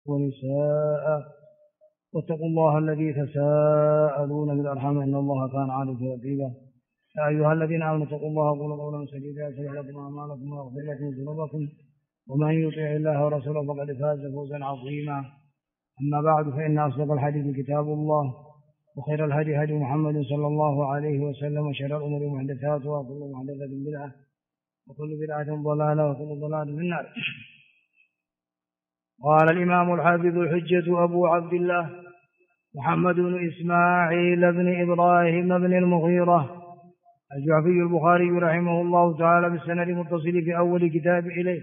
ونساء واتقوا الله الذي تساءلون بالأرحام إن الله كان عليكم رقيبا. يا أيها الذين آمنوا اتقوا الله وقولوا قولا سديدا يصلح لكم أعمالكم ويغفر لكم ذنوبكم ومن يطع الله ورسوله فقد فاز فوزا عظيما. أما بعد فإن أصدق الحديث كتاب الله وخير الهدي هدي محمد صلى الله عليه وسلم وشر الأمور محدثاتها وكل محدثة بدعة وكل بدعة ضلالة وكل ضلالة في النار. قال الإمام الحافظ الحجة أبو عبد الله محمد بن إسماعيل بن إبراهيم بن المغيرة الجعفي البخاري رحمه الله تعالى بالسند المتصل في أول كتاب إليه.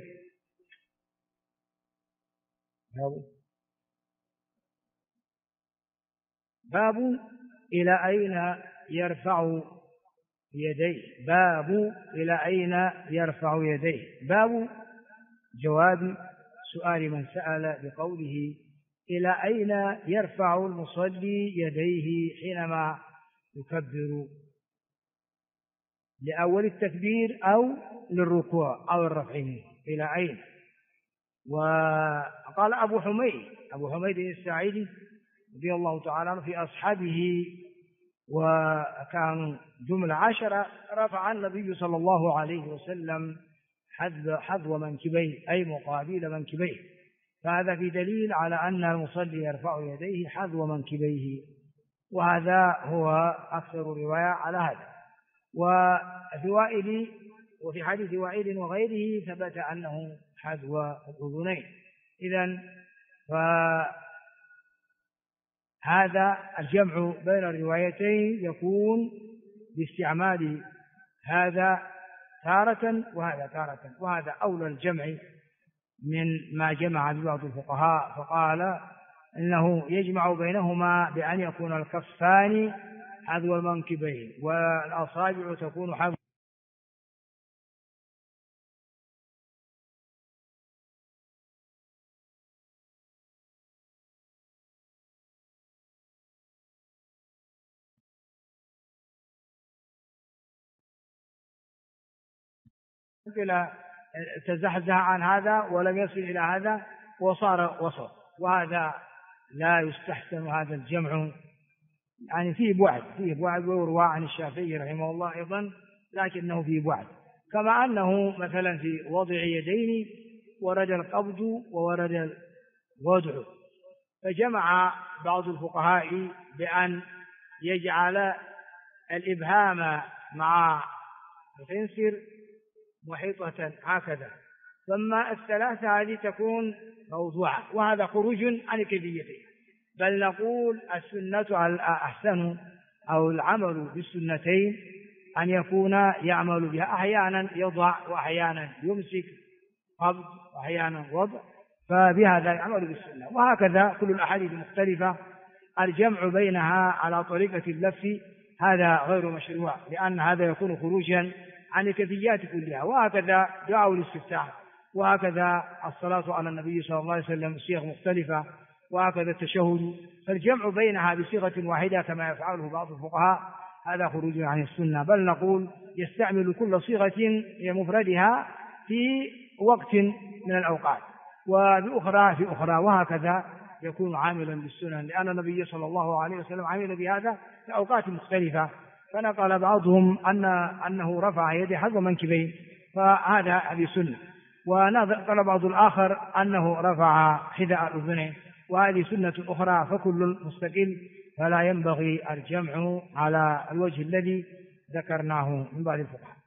باب إلى أين يرفع يديه. باب إلى أين يرفع يديه. باب جواب سؤال من سأل بقوله إلى أين يرفع المصلي يديه حينما يكبر، لأول التكبير أو للركوع أو الرفع، إلى أين؟ وقال أبو حميد الساعدي رضي الله تعالى عنه في أصحابه وكانوا جملة 10 رفع النبي صلى الله عليه وسلم حذو منكبيه أي مقابل منكبيه، فهذا في دليل على أن المصلي يرفع يديه حذو منكبيه، وهذا هو أكثر رواية على هذا. وفي حديث وائل وغيره ثبت أنه حذو الأذنين. إذن فهذا الجمع بين الروايتين يكون باستعمال هذا تارة وهذا تارة، وهذا أولى الجمع من ما جمع بعض الفقهاء فقال إنه يجمع بينهما بأن يكون الكفان حذو المنكبين والأصابع تكون حذو تزحزح عن هذا ولم يصل إلى هذا وصار وسط، وهذا لا يستحسن هذا الجمع، يعني فيه بعد ويروى عن الشافعي رحمه الله أيضا لكنه فيه بعد، كما أنه مثلا في وضع يدين ورد القبض وورد الوضع، فجمع بعض الفقهاء بأن يجعل الإبهام مع الخنصر محيطة هكذا، ثم الثلاثة هذه تكون موضوعة، وهذا خروج عن كيفيته، بل نقول السنة الأحسن أو العمل بالسنتين أن يكون يعمل بها، أحيانا يضع وأحيانا يمسك قبض وأحيانا وضع، فبهذا يعمل بالسنة. وهكذا كل الأحاديث المختلفة الجمع بينها على طريقة اللف هذا غير مشروع، لأن هذا يكون خروجا عن الكيفيات كلها. وهكذا دعاء الاستفتاح، وهكذا الصلاة على النبي صلى الله عليه وسلم صيغ مختلفة، وهكذا التشهد، فالجمع بينها بصيغة واحدة كما يفعله بعض الفقهاء هذا خروج عن السنة، بل نقول يستعمل كل صيغة مفردها في وقت من الأوقات وبأخرى في أخرى، وهكذا يكون عاملا بالسنن، لأن النبي صلى الله عليه وسلم عمل بهذا في أوقات مختلفة، فنقل بعضهم أنه رفع يده حذو منكبيه، هذه سنة، ونقل بعض الآخر أنه رفع حذاء الأذنين، وهذه سنة أخرى، فكل مستقل، فلا ينبغي الجمع على الوجه الذي ذكرناه من بعض الفقهاء.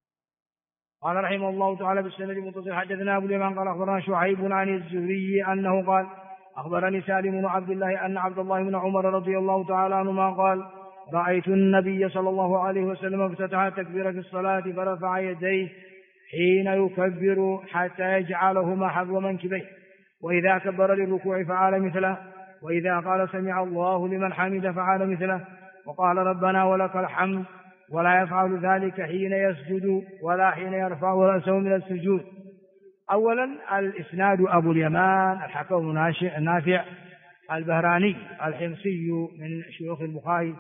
قال رحمه الله تعالى بالسند المتصل حدثنا أبو اليمان قال أخبرنا شعيب عن الزهري أنه قال أخبرني سالم بن عبد الله أن عبد الله بن عمر رضي الله تعالى عنهما قال رأيت النبي صلى الله عليه وسلم افتتح تكبير في الصلاة فرفع يديه حين يكبر حتى يجعلهما حذو منكبيه، وإذا كبر للركوع فعل مثله، وإذا قال سمع الله لمن حمد فعل مثله، وقال ربنا ولك الحمد، ولا يفعل ذلك حين يسجد ولا حين يرفع رأسه من السجود. أولا الإسناد أبو اليمان الحكم نافع البهراني الحمصي من شيوخ البخاري،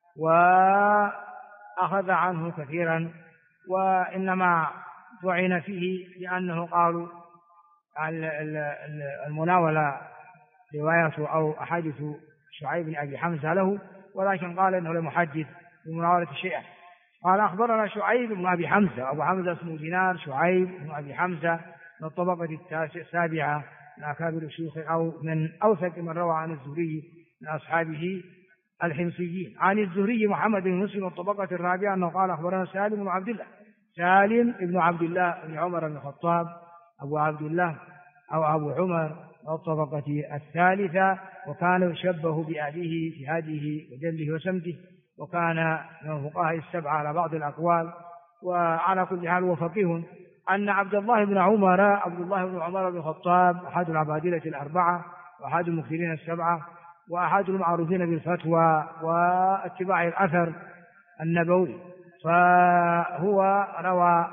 وأخذ عنه كثيرا، وإنما طعن فيه لأنه قالوا المناولة رواية أو أحاديث شعيب بن أبي حمزة له، ولكن قال إنه لم يحدث بمناولة شيئا. قال أخبرنا شعيب بن أبي حمزة، أبو حمزة اسمه دينار، شعيب بن أبي حمزة من الطبقة السابعة من أكابر الشيوخ أو من أوثق من روى عن الزهري من أصحابه الحمصيين. عن الزهري محمد بن مسلم الطبقة الرابعة أنه قال أخبرنا سالم بن عبد الله، سالم بن عبد الله بن عمر بن الخطاب أبو عبد الله أو أبو عمر الطبقة الثالثة، وكان يشبه بأبيه في هديه وجله وسمته، وكان من الفقهاء السبعة على بعض الأقوال. وعلى كل حال هو فقيه. أن عبد الله بن عمر بن الخطاب أحد العبادلة الأربعة وأحد المكثرين السبعة وأحد المعروفين بالفتوى واتباع الأثر النبوي، فهو روى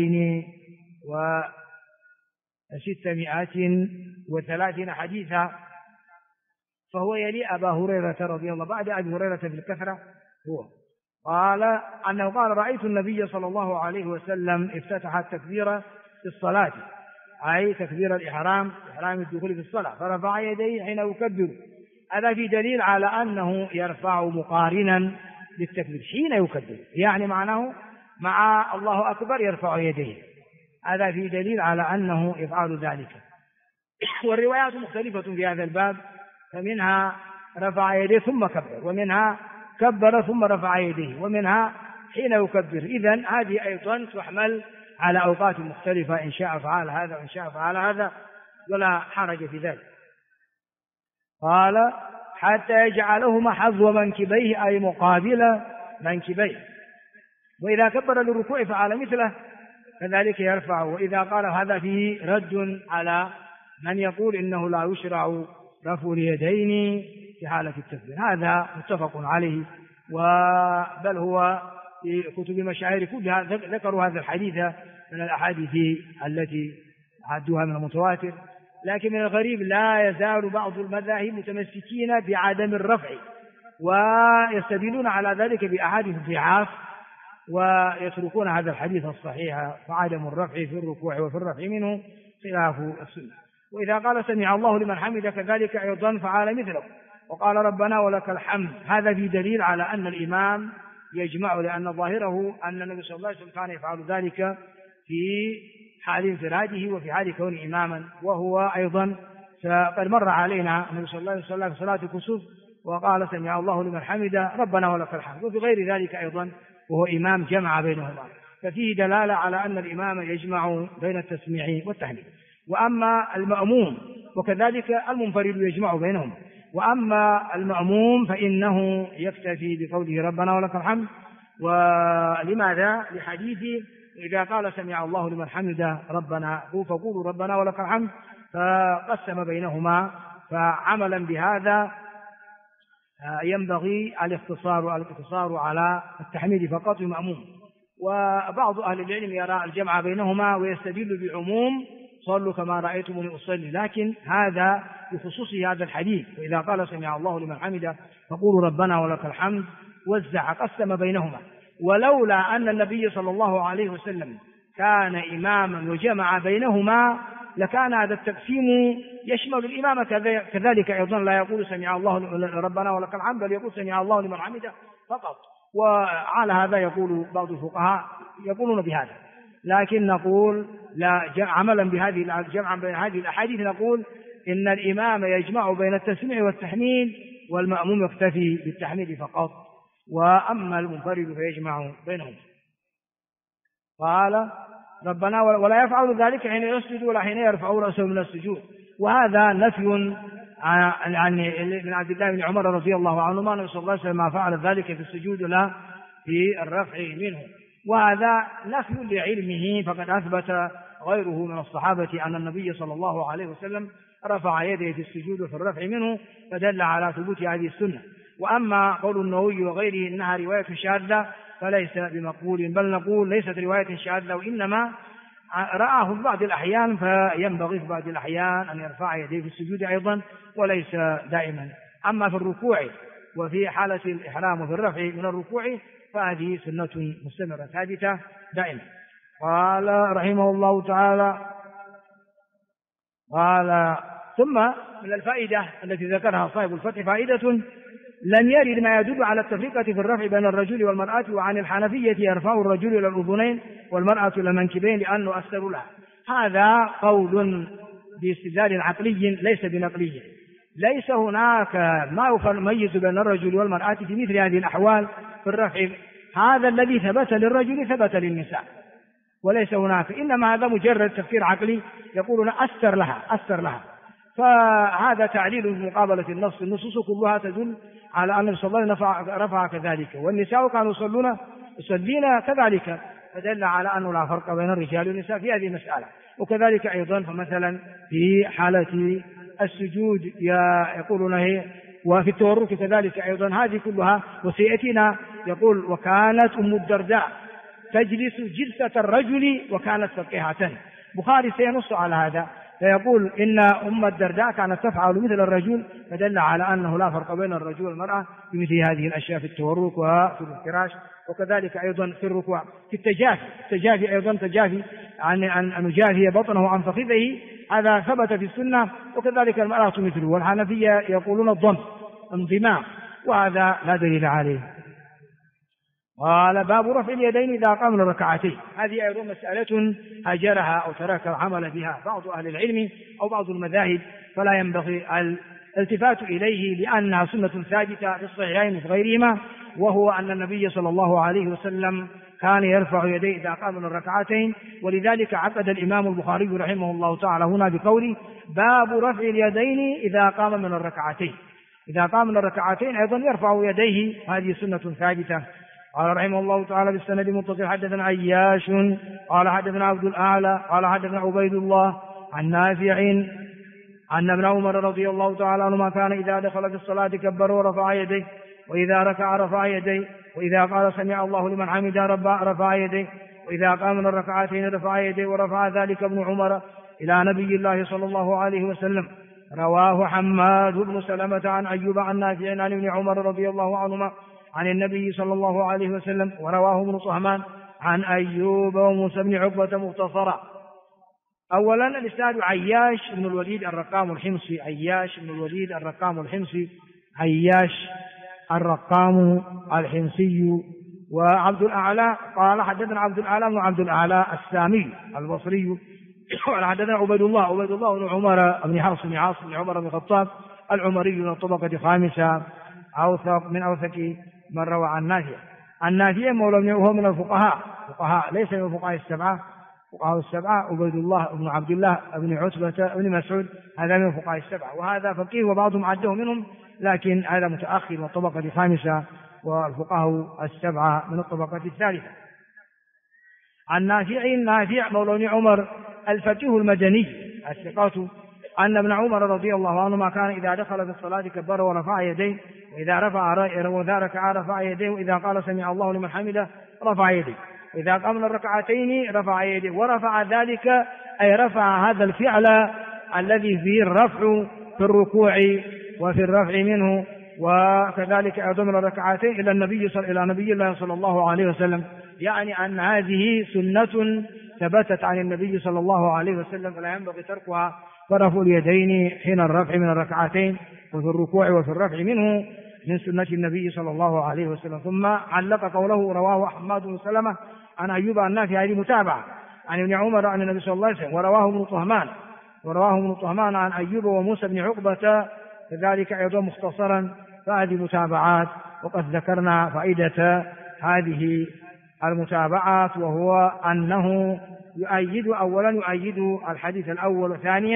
2630 حديثا، فهو يلي أبا هريرة رضي الله بعد أبي هريرة في الكثرة. هو قال أنه قال رأيت النبي صلى الله عليه وسلم افتتح التكبير في الصلاة، أي تكبير الإحرام، إحرام الدخول في الصلاة، فرفع يديه حين يكبر. هذا في دليل على أنه يرفع مقارنا بالتكبير حين يكبر، يعني معناه مع الله أكبر يرفع يديه. هذا في دليل على أنه يفعل ذلك. والروايات مختلفة في هذا الباب، فمنها رفع يديه ثم كبر، ومنها كبر ثم رفع يديه، ومنها حين يكبر. إذن هذه أيضا تحمل على أوقات مختلفة، إن شاء فعل هذا وإن شاء فعل هذا، ولا حرج في ذلك. قال حتى يجعلهما حظو منكبيه، أي مقابل منكبيه، وإذا كبر للركوع فعل مثله كذلك يرفع. وإذا قال هذا فيه رد على من يقول إنه لا يشرع رفع اليدين في حالة التكبير، هذا متفق عليه، بل هو في كتب المشاهير كلها ذكروا هذا الحديث من الأحاديث التي عدوها من المتواتر. لكن من الغريب لا يزال بعض المذاهب متمسكين بعدم الرفع، ويستدلون على ذلك بأحاديث الضعاف، ويتركون هذا الحديث الصحيح، فعدم الرفع في الركوع وفي الرفع منه خلاف السنة. وإذا قال سمع الله لمن حمده كذلك أيضا فعل مثله، وقال ربنا ولك الحمد. هذا في دليل على أن الإمام يجمع، لأن ظاهره أن النبي صلى الله عليه وسلم كان يفعل ذلك في حال انفراده وفي حال كونه إماما. وهو أيضا قد مر علينا النبي صلى الله عليه وسلم في صلاة الكسوف وقال سمع الله لمن حمده ربنا ولك الحمد، وفي غير ذلك أيضا وهو إمام جمع بينهما، ففيه دلالة على أن الإمام يجمع بين التسميع والتحميد. وأما المأموم وكذلك المنفرد يجمع بينهم، وأما المأموم فإنه يكتفي بقوله ربنا ولك الحمد. ولماذا؟ لحديث إذا قال سمع الله لمن حمده ربنا فقولوا ربنا ولك الحمد، فقسم بينهما. فعملا بهذا ينبغي الاقتصار على التحميد فقط المأموم. وبعض أهل العلم يرى الجمع بينهما ويستدل بعموم صلوا كما رأيتموني أصلي، لكن هذا بخصوص هذا الحديث. وإذا قال سمع الله لمن حمده فقولوا ربنا ولك الحمد وزع قسم بينهما. ولولا أن النبي صلى الله عليه وسلم كان إماما وجمع بينهما لكان هذا التقسيم يشمل الإمام كذلك أيضا، لا يقول سمع الله ربنا ولك الحمد بل يقول سمع الله لمن حمده فقط. وعلى هذا يقول بعض الفقهاء يقولون بهذا، لكن نقول لا، عملا بهذه الجمع بين هذه الأحاديث نقول إن الإمام يجمع بين التسميع والتحميد، والمأموم يكتفي بالتحميد فقط، وأما المنفرد فيجمع بينهم. قال ربنا ولا يفعل ذلك حين يسجد ولا حين يرفع رأسه من السجود. وهذا نفي من عبد الله بن عمر رضي الله عنهما أنه صلى الله عليه وسلم ما فعل ذلك في السجود لا في الرفع منه، وهذا نفي لعلمه، فقد أثبت غيره من الصحابة أن النبي صلى الله عليه وسلم رفع يده في السجود وفي الرفع منه، فدل على ثبوت هذه السنة. وأما قول النووي وغيره إنها رواية شاذة فليس بمقبول، بل نقول ليست رواية شاذة، وإنما رآه في بعض الأحيان، فينبغي في بعض الأحيان أن يرفع يديه في السجود أيضا وليس دائما. أما في الركوع وفي حالة الإحرام وفي الرفع من الركوع فهذه سنة مستمرة ثابتة دائما. قال رحمه الله تعالى قال ثم من الفائدة التي ذكرها صاحب الفتح فائدة: لم يرد ما يدل على التفرقة في الرفع بين الرجل والمرأة، وعن الحنفية يرفع الرجل إلى الأذنين والمرأة إلى المنكبين لأنه أستر لها. هذا قول باستدلال عقلي ليس بنقلي. ليس هناك ما يميز بين الرجل والمرأة في مثل هذه الأحوال في الرفع. هذا الذي ثبت للرجل ثبت للنساء، وليس هناك، إنما هذا مجرد تفسير عقلي يقولون أستر لها. فهذا تعليل مقابلة النص. النصوص كلها تدل على أن النبي صلى الله عليه وسلم رفع كذلك، والنساء كانوا يصلين كذلك، فدل على أنه لا فرق بين الرجال والنساء في هذه المسألة. وكذلك أيضا فمثلا في حالة السجود يقولون هي، وفي التورك كذلك أيضا، هذه كلها. وسيأتينا يقول: وكانت أم الدرداء تجلس جلسة الرجل وكانت فقيهة. بخاري سينص على هذا فيقول إن أم الدرداء كانت تفعل مثل الرجل، فدل على أنه لا فرق بين الرجل والمرأة في مثل هذه الأشياء في التورك وفي الافتراش، وكذلك أيضا في الركوع. في التجافي أيضا تجافي أن نجافي بطنه عن فخذه، هذا ثبت في السنة، وكذلك المرأة مثله. والحنفية يقولون الضم انضمام، وهذا لا دليل عليه. قال: باب رفع اليدين إذا قام من الركعتين. هذه أيضا مسألة هجرها أو ترك العمل بها بعض أهل العلم أو بعض المذاهب، فلا ينبغي الالتفات إليه لأنها سنة ثابتة في الصحيحين وفي غيرهما، وهو أن النبي صلى الله عليه وسلم كان يرفع يديه إذا قام من الركعتين. ولذلك عقد الإمام البخاري رحمه الله تعالى هنا بقوله: باب رفع اليدين إذا قام من الركعتين. إذا قام من الركعتين أيضا يرفع يديه، هذه سنة ثابتة. قال رحمه الله تعالى: بالسند متصل حدثنا عياش قال حدثنا عبد الأعلى قال حدثنا عبيد الله عن نافع أن ابن عمر رضي الله تعالى عنهما كان إذا دخل في الصلاة كبر ورفع يديه، وإذا ركع رفع يديه، وإذا قال سمع الله لمن حمده رفع يديه، وإذا قام من الركعتين رفع يديه. ورفع ذلك ابن عمر إلى نبي الله صلى الله عليه وسلم. رواه حماد بن سلمة عن أيوب عن نافع عن ابن عمر رضي الله عنهما عن النبي صلى الله عليه وسلم. ورواه ابن طهمان عن أيوب وموسى بن عقبة مختصرا. أولا الإسناد عياش بن الوليد الرقام الحمصي، عياش بن الوليد الرقام الحمصي، عياش الرقام الحمصي. وعبد الأعلى قال حدثنا عبد الأعلى بن عبد الأعلى السامي البصري قال حدثنا عبيد الله بن عمر بن حفص بن عاصم بن عمر بن الخطاب العمري من الطبقة الخامسة، من أوثق من روى عن نافع. النافع مولى وهو من الفقهاء ليس من الفقهاء السبعة. فقهاء السبعة عبيد الله بن عبد الله بن عتبة بن مسعود، هذا من الفقهاء السبعة، وهذا فقيه وبعضهم عده منهم، لكن هذا متأخر من الطبقة الخامسة، والفقهاء السبعة من الطبقة الثالثة. عن نافع مولى عمر الفقيه المدني الثقات أن ابن عمر رضي الله عنهما كان إذا دخل في الصلاة كبر ورفع يديه، وإذا ركع رفع يديه، وإذا قال سمع الله لمن حمده رفع يديه، وإذا قام من الركعتين رفع يديه. ورفع ذلك أي رفع هذا الفعل الذي فيه الرفع في الركوع وفي الرفع منه، وكذلك أيضا من الركعتين إلى نبي الله صلى الله عليه وسلم، يعني أن هذه سنة ثبتت عن النبي صلى الله عليه وسلم فلا ينبغي تركها. فرفع اليدين حين الرفع من الركعتين وفي الركوع وفي الرفع منه من سنة النبي صلى الله عليه وسلم. ثم علق قوله: رواه حماد بن سلمة عن أيوب عن نافع، هذه متابعة عن ابن عمر عن النبي صلى الله عليه وسلم. ورواه ابن طهمان عن أيوب وموسى بن عقبة كذلك أيضا مختصرا، فهذه متابعات. وقد ذكرنا فائدة هذه المتابعات، وهو أنه أولا يؤيد الحديث الأول،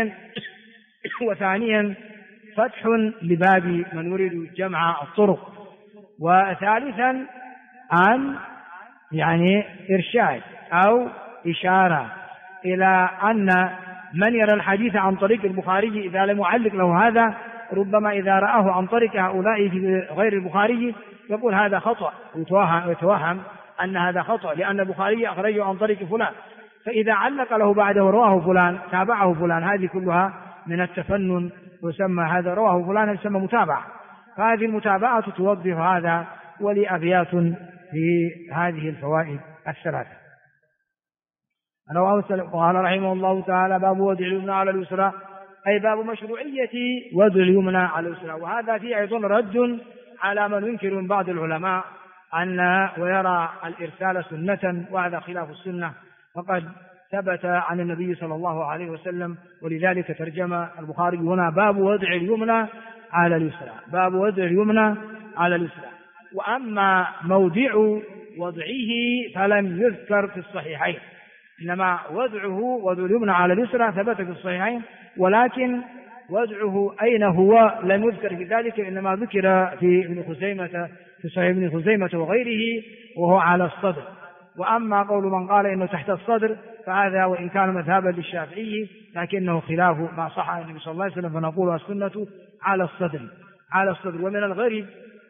وثانيا فتح لباب من يريد جمع الطرق، وثالثا أن إرشاد أو إشارة إلى أن من يرى الحديث عن طريق البخاري إذا لم يعلق له هذا، ربما إذا رآه عن طريق هؤلاء في غير البخاري يقول هذا خطأ، ويتوهم أن هذا خطأ لأن البخاري أخرجه عن طريق فلان، فإذا علق له بعده رواه فلان تابعه فلان، هذه كلها من التفنن، ويسمى هذا رواه فلان يسمى متابعة. فهذه المتابعة توضح هذا، ولأبيات في هذه الفوائد الثلاثة. قال رحمه الله تعالى: باب وضع اليمنى على اليسرى أي باب مشروعية وضع اليمنى على اليسرى. وهذا فيه أيضا رد على من ينكر من بعض العلماء أن ويرى الإرسال سنة، وهذا خلاف السنة، وقد ثبت عن النبي صلى الله عليه وسلم، ولذلك ترجم البخاري هنا باب وضع اليمنى على اليسرى، باب وضع اليمنى على اليسرى. وأما موضع وضعه فلم يذكر في الصحيحين، إنما وضع اليمنى على اليسرى ثبت في الصحيحين، ولكن وضعه أين هو لم يذكر في ذلك، إنما ذكر في ابن خزيمة في صحيح ابن خزيمة وغيره وهو على الصدر. وأما قول من قال إنه تحت الصدر فهذا وإن كان مذهبا للشافعي لكنه خلاف ما صح عن النبي صلى الله عليه وسلم، فنقول السنة على الصدر على الصدر. ومن الغريب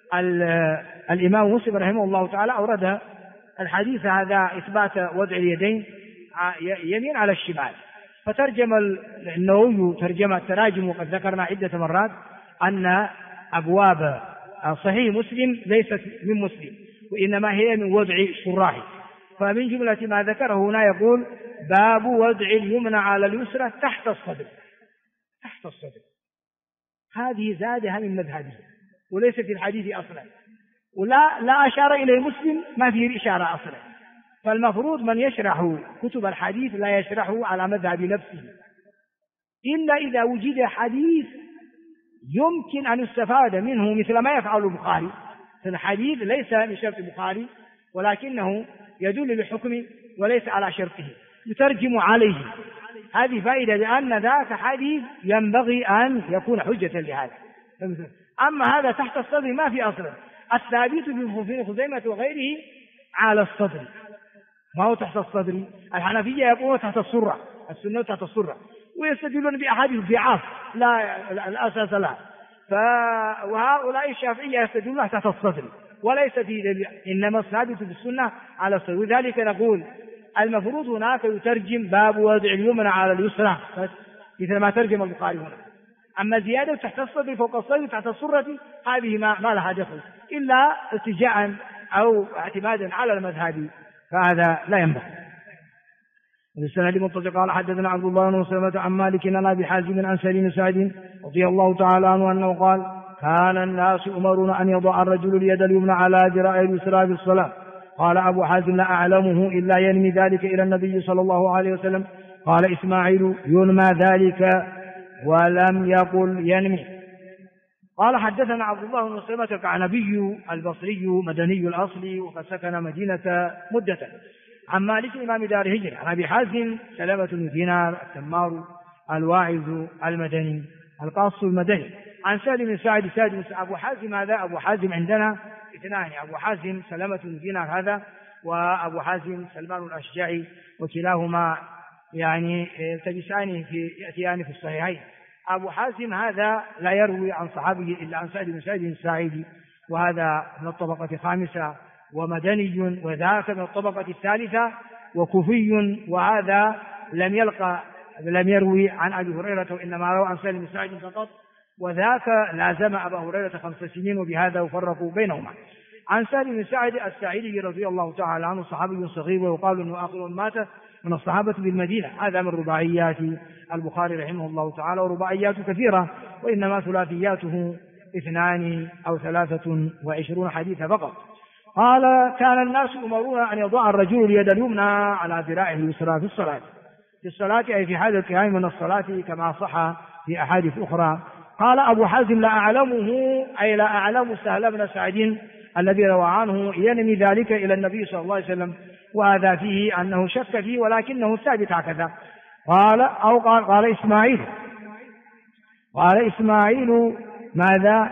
الإمام مسلم رحمه الله تعالى أورد الحديث هذا إثبات وضع اليدين يمين على الشمال، فترجم النووي ترجمة التراجم، وقد ذكرنا عدة مرات أن أبواب صحيح مسلم ليست من مسلم، وإنما هي من وضع شراحه. فمن جملة ما ذكره هنا يقول باب وضع اليمنى على اليسرى تحت الصدر، تحت الصدر. هذه زادها من مذهبه وليس في الحديث أصلا، لا أشار إليه مسلم، ما فيه الإشارة أصلا. فالمفروض من يشرح كتب الحديث لا يشرحه على مذهب نفسه، إلا إذا وجد حديث يمكن أن يستفاد منه مثل ما يفعل البخاري. الحديث ليس لشرط البخاري ولكنه يدل لحكم وليس على شرطه، يترجم عليه. هذه فائدة، لأن ذاك حديث ينبغي أن يكون حجة لهذا. أما هذا تحت الصدر ما في أصلا، الثابت في خزيمة وغيره على الصدر، ما هو تحت الصدر. الحنفية يقولون تحت السرة، السنة تحت السرة، ويستدلون بأحاديث ضعاف لا أساس لها. وهؤلاء الشافعية يستدلون تحت الصدر وليس في دليل، إنما الثابت في السنة على الصدر. ولذلك نقول المفروض هناك يترجم باب وضع اليمنى على اليسرى مثل ما ترجم البخاري هنا. أما زيادة تحت الصدر فوق الصدر تحت السرة هذه ما لها دخل إلا اتجاعا أو اعتمادا على المذهب، فهذا لا ينبغي. السند متصل قال حدثنا عبد الله بن مسلمة عن مالك عن أبي حازم عن سليم سعد رضي الله تعالى عنه أنه قال كان الناس أمرون أن يضع الرجل اليد اليمنى على ذراعه اليسرى في الصلاة. قال أبو حازم لا أعلمه إلا ينمي ذلك إلى النبي صلى الله عليه وسلم. قال إسماعيل ينمى ذلك ولم يقل ينمي. قال حدثنا عبد الله بن مسلمة الكعنبي البصري مدني الأصل وقد سكن مدينة مدة، عن مالك إمام دار هجرة، عن أبي حازم سلمة بن دينار التمار الواعظ المدني القاص المدني، عن سالم بن سعد أبو حازم. هذا أبو حازم عندنا اثنان، أبو حازم سلمة بن دينار هذا، وأبو حازم سلمان الأشجعي، وكلاهما يعني يلتبسان يأتيان في الصحيحين. أبو حازم هذا لا يروي عن صحابي إلا عن سعد بن سعد الساعدي، وهذا من الطبقة الخامسة، ومدني، وذاك من الطبقة الثالثة، وكوفي، وهذا لم يروي عن أبي هريرة، وإنما روى عن سالم بن سعد فقط، وذاك لازم أبا هريرة 5 سنين، وبهذا يفرق بينهما. عن سالم بن سعد الساعدي رضي الله تعالى عنه صحابي صغير، ويقال أنه آخر مات من الصحابة بالمدينة. هذا من رباعيات البخاري رحمه الله تعالى، ورباعيات كثيرة، وإنما ثلاثياته 2 أو 23 حديث فقط. قال كان الناس أمرون أن يضع الرجل اليد اليمنى على ذراعه اليسرى في الصلاة أي في حال القيام من الصلاة كما صح في أحاديث أخرى. قال أبو حازم لا أعلمه أي لا أعلم سهل بن سعد الذي روى عنه ينمي ذلك إلى النبي صلى الله عليه وسلم، وهذا فيه أنه شك فيه ولكنه ثابت هكذا. قال إسماعيل ماذا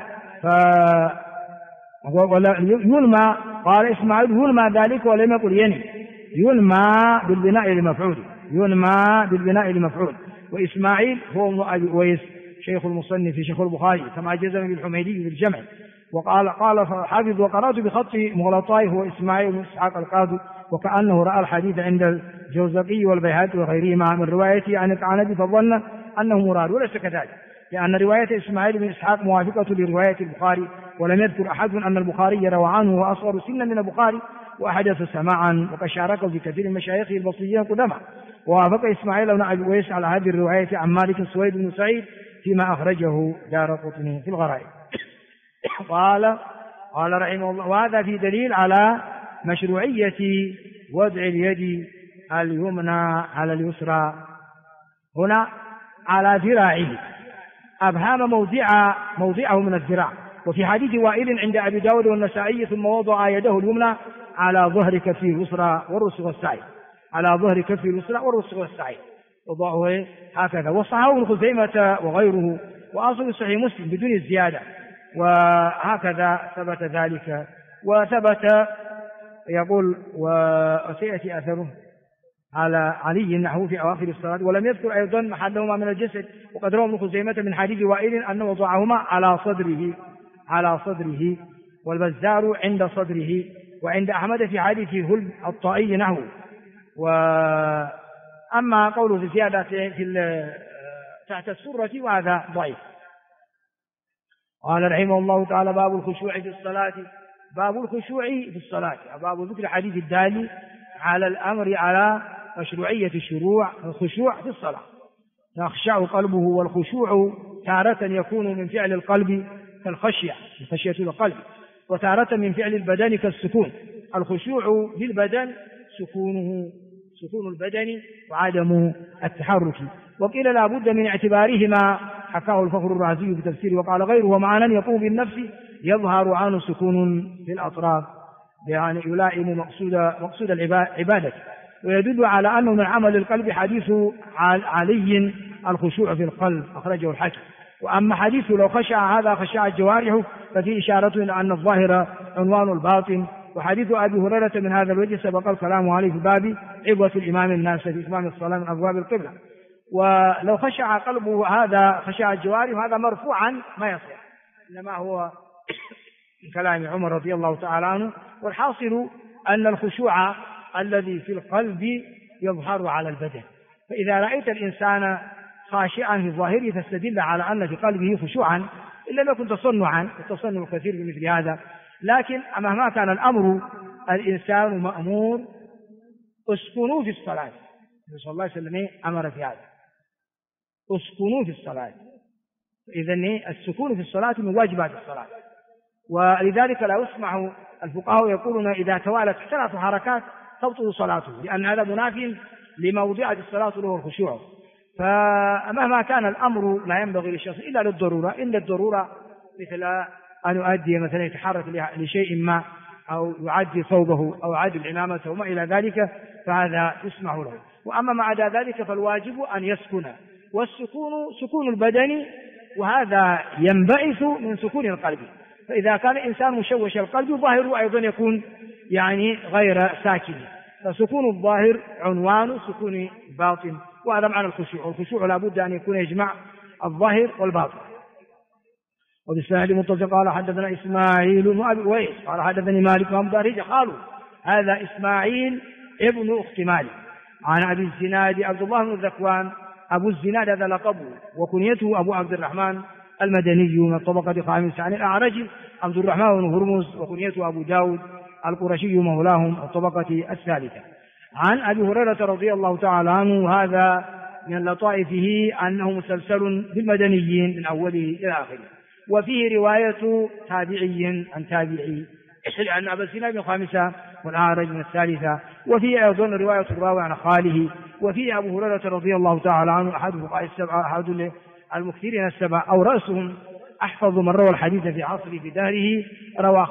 ينمى. قال إسماعيل ينمى ذلك ولم يقل ينمى بالبناء لمفعول. وإسماعيل هو ابن أبي أويس شيخ المصنف في شيخ البخاري، كما جزم بالحميدي بالجمع. قال حافظ وقرأت بخط مغلطاي هو إسماعيل بن إسحاق القاضي، وكأنه رأى الحديث عند الجوزقي والبيهقي وغيرهما من روايته عن العنبي فظن أنه مراد، وليس كذلك، لأن رواية إسماعيل بن إسحاق موافقة لرواية البخاري، ولم يذكر أحد أن البخاري روى عنه وأصغر سنا من البخاري، وأحدث سماعا، وقد شاركه في كثير من مشايخه البصريين قدما. ووافق إسماعيل بن أبي أويس على هذه الرواية عن مالك سويد بن سعيد فيما أخرجه دارقطني في الغرائب. قال رحمه الله: وهذا في دليل على مشروعية وضع اليد اليمنى على اليسرى هنا على ذراعه، أبهام موضعه من الذراع. وفي حديث وائل عند أبي داود والنسائي: ثم وضع يده اليمنى على ظهر كفه اليسرى والرسغ السعيد، على ظهر كفه اليسرى والرسغ السعيد، وضعه هكذا. وصححه ابن خزيمة وغيره، وأصل صحيح مسلم بدون الزيادة، وهكذا ثبت ذلك. وثبت يقول: وسيأتي أثره على علي نحو في أواخر الصلاة. ولم يذكر أيضا محلهما من الجسد. وقد روى ابن خزيمة من حديث وائل أنه وضعهما على صدره والبزار عند صدره، وعند أحمد في حديث هلب الطائي نحو. وأما قوله في زيادة تحت السرة وهذا ضعيف. قال رحمه الله تعالى: باب الخشوع في الصلاة. باب الخشوع في الصلاة، باب ذكر حديث الدالي على الأمر على مشروعية الخشوع في الصلاة. يخشع قلبه، والخشوع تارة يكون من فعل القلب كالخشية، خشية القلب، وتارة من فعل البدن كالسكون. الخشوع في البدن سكون البدن وعدم التحرك. وقيل لا بد من اعتبارهما، حكاه الفخر الرازي في تفسيره. وقال غيره: ومعنى يقوم بالنفس يظهر عنه سكون في الأطراف، يعني يلائم مقصود العبادة. ويدل على أنه من عمل القلب حديث علي الخشوع في القلب، أخرجه الحاكم. وأما حديث لو خشع هذا خشع الجوارح، ففي إشارة إلى أن الظاهر عنوان الباطن. وحديث أبي هريرة من هذا الوجه سبق الكلام عليه في باب عبوة الإمام الناس في إتمام الصلاة من أبواب القبلة. ولو خشع قلبه هذا خشع الجوارح، هذا مرفوعا ما يصح، إنما هو من كلام عمر رضي الله تعالى عنه. والحاصل أن الخشوع الذي في القلب يظهر على البدن. فإذا رأيت الإنسان خاشعا في ظاهره فاستدل على أن في قلبه خشوعا، إلا لو كنت تصنعا، التصنع كثير بمثل هذا. لكن مهما كان الأمر الإنسان مأمور اسكنوا في الصلاة. صلى الله عليه وسلم أمر في هذا: اسكنوا في الصلاة. إذن السكون في الصلاة من واجبات الصلاة. ولذلك لا يسمح، الفقهاء يقولون إذا توالت 3 حركات تبطل صلاته، لأن هذا مناف لموضعة الصلاة له الخشوع. فمهما كان الأمر لا ينبغي للشخص إلا الضرورة، مثل أن يؤدي مثلا يتحرك لشيء ما، أو يعدي ثوبه أو يعدي العمامة وما إلى ذلك، فهذا يسمح له. وأما ما عدا ذلك فالواجب أن يسكن، والسكون سكون البدن، وهذا ينبعث من سكون القلب. فإذا كان الإنسان مشوش القلب ظاهره أيضا يكون يعني غير ساكن. فسكون الظاهر عنوان سكون الباطن، وهذا معنى الخشوع. والخشوع لا بد أن يكون يجمع الظاهر والباطن. وبالسند متصل قال حدثنا إسماعيل بن أبي أويس قال حدثني مالك بن دارج قالوا هذا إسماعيل ابن أخت مالك عن أبي الزناد عبد الله بن ذكوان. أبو الزناد هذا لقبه، وكنيته أبو عبد الرحمن المدني من الطبقة الخامسة. عن الأعرج عبد الرحمن بن هرمز، وكنيته أبو داود القرشي مولاهم الطبقة الثالثة. عن أبي هريرة رضي الله تعالى عنه، هذا من لطائفه أنه مسلسل بالمدنيين من أوله إلى آخره. وفيه رواية تابعي عن تابعي، لأن أبا الزناد من الخامسة والأعرج من الثالثة. وفيه أيضا رواية الراوي عن خاله. وفيه أبو هريرة رضي الله تعالى عنه أحد فقهاء السبعة، أحد المكثرين السبعة، أو رأسهم أحفظ من روى الحديث في عصره في دهره، روى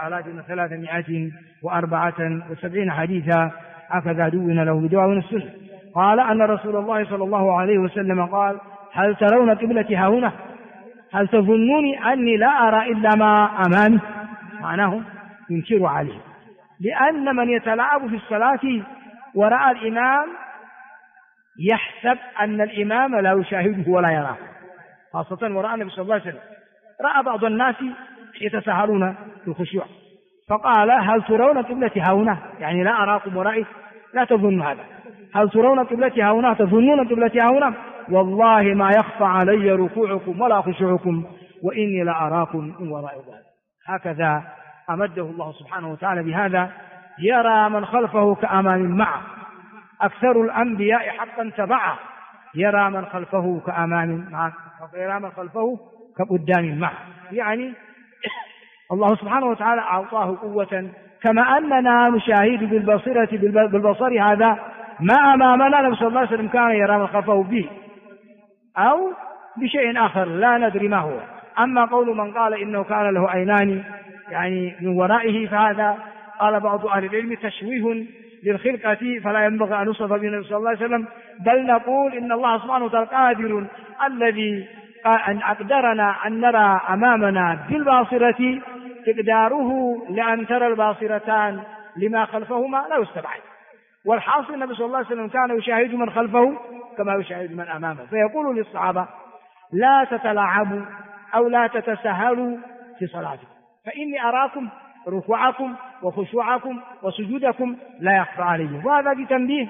5374 حديثا، هكذا دون له بدعاء السنة. قال أن رسول الله صلى الله عليه وسلم قال: هل ترون قبلتي هاهنا؟ هل تظنوني أني لا أرى إلا ما أمامي؟ معناه ينكر عليه، لأن من يتلاعب في الصلاة وراء الإمام يحسب أن الإمام لا يشاهده ولا يراه، خاصة وراء النبي صلى الله عليه وسلم. رأى بعض الناس يتساهلون في الخشوع، فقال: هل ترون قبلتي هاهنا؟ يعني لا أراكم ورائي، لا تظن هذا. هل ترون قبلتي هاهنا؟ تظنون قبلتي هاهنا؟ والله ما يخفى علي ركوعكم ولا خشوعكم، وإني لا أراكم من وراء ذلك. هكذا أمده الله سبحانه وتعالى بهذا يرى من خلفه كأمام معه، أكثر الأنبياء حقا تبعه، يرى من خلفه كأمام معه، يرى من خلفه كقدام معه. يعني الله سبحانه وتعالى أعطاه قوة، كما أننا نشاهد بالبصر هذا ما أمامنا، النبي صلى الله عليه وسلم كان يرى من خلفه به أو بشيء آخر لا ندري ما هو. أما قول من قال إنه كان له عينان يعني من ورائه، فهذا قال بعض أهل العلم تشويه للخلقة، فلا ينبغي أن نوصف به النبي صلى الله عليه وسلم، بل نقول إن الله سبحانه وتعالى قادر، الذي أن أقدرنا أن نرى أمامنا بالباصرة إقداره لأن ترى الباصرتان لما خلفهما لا يستبعد. والحاصل النبي صلى الله عليه وسلم كان يشاهد من خلفه كما يشاهد من أمامه، فيقول للصحابة لا تتلاعبوا أو لا تتساهلوا في صلاتكم، فإني أراكم ركوعكم وخشوعكم وسجودكم لا يخفى عليهم. وهذا بتنبيه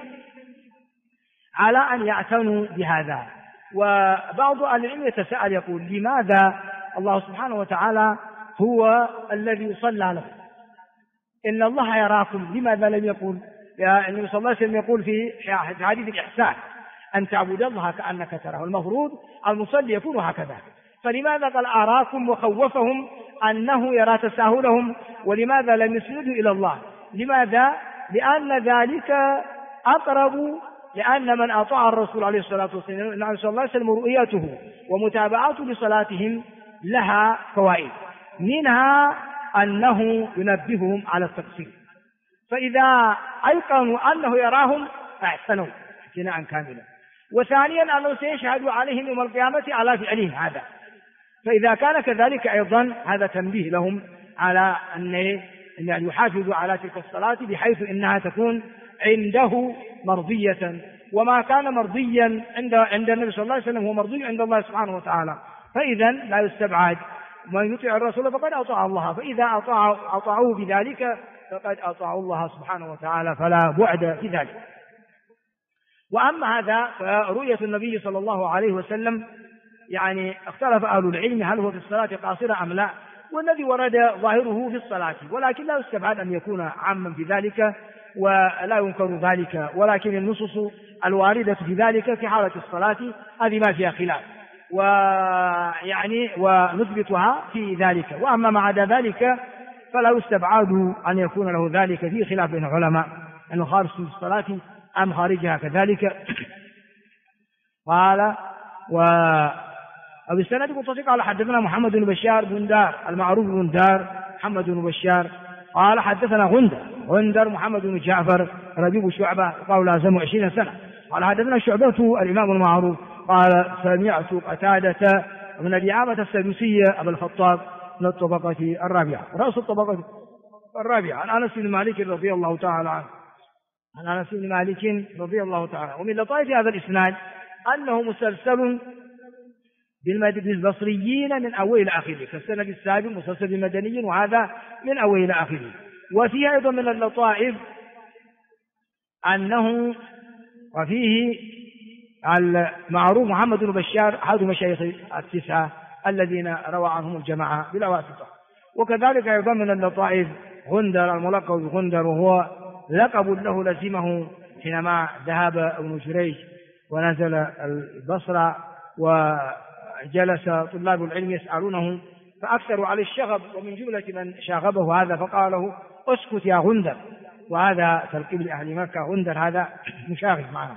على أن يعتنوا بهذا. وبعض أهل العلم يتساءل يقول لماذا الله سبحانه وتعالى هو الذي صلى له؟ إن الله يراكم، لماذا لم يقول؟ النبي صلى الله عليه وسلم يقول في حديث الإحسان أن تعبد الله كأنك تراه، المفروض المصلي يكون هكذا، فلماذا قال أراكم وخوفهم أنه يرى تساهلهم؟ ولماذا لم يسندوا إلى الله؟ لماذا؟ لأن ذلك أقرب، لأن من أطاع الرسول عليه الصلاة والسلام صلى الله عليه وسلم رؤيته ومتابعته لصلاتهم لها فوائد، منها أنه ينبههم على التقصير، فإذا أيقنوا أنه يراهم أحسنوا اعتناء كاملا. وثانيا أنه سيشهد عليهم يوم القيامة على فعلهم هذا، فإذا كان كذلك أيضا هذا تنبيه لهم على أن يحافظوا على تلك الصلاة بحيث إنها تكون عنده مرضية، وما كان مرضيا عند النبي صلى الله عليه وسلم هو مرضي عند الله سبحانه وتعالى. فإذا لا يستبعد من يطيع الرسول فقد أطاع الله، فإذا أطاعوه بذلك فقد أطاعوا الله سبحانه وتعالى، فلا بعد في ذلك. وأما هذا فرؤية النبي صلى الله عليه وسلم يعني اختلف أهل العلم هل هو في الصلاة قاصرة أم لا، والذي ورد ظاهره في الصلاة، ولكن لا يستبعد أن يكون عاما في ذلك ولا ينكر ذلك، ولكن النصوص الواردة في ذلك في حالة الصلاة هذه ما فيها خلاف، ويعني ونثبتها في ذلك. وأما ما عدا ذلك فلا يستبعد أن يكون له ذلك، في خلاف بين العلماء أنه خارج في الصلاة أم خارجها كذلك. قال وبالسند المتصل قال حدثنا محمد بن بشار بن دار المعروف بن دار محمد بن بشار قال حدثنا غندر محمد بن جعفر ربيب شعبة قال لازم 20 سنة قال حدثنا شعبة الإمام المعروف قال سمعت قتادة من أبي عامة السدوسية أبا الخطاب من الطبقة الرابعة، رأس الطبقة الرابعة، عن أنس بن مالك رضي الله تعالى عنه، عن أنس بن مالك رضي الله تعالى. ومن لطائف هذا الإسناد أنه مسلسل بالبصريين من أول إلى آخره، كالسند السابق مسلسل بالمدنيين، وهذا من أول إلى آخره. وفيه أيضا من اللطائف أنه وفيه المعروف محمد بن بشار أحد مشايخ التسعة الذين روى عنهم الجماعة بلا واسطة. وكذلك أيضا من اللطائف غندر الملقب بغندر، وهو لقب له لزمه حينما ذهب ابن جريج ونزل البصرة وجلس طلاب العلم يسألونه فأكثروا على الشغب، ومن جملة من شاغبه هذا فقال له اسكت يا غندر، وهذا تلقيب لأهل مكة، غندر هذا مشاغب معنا.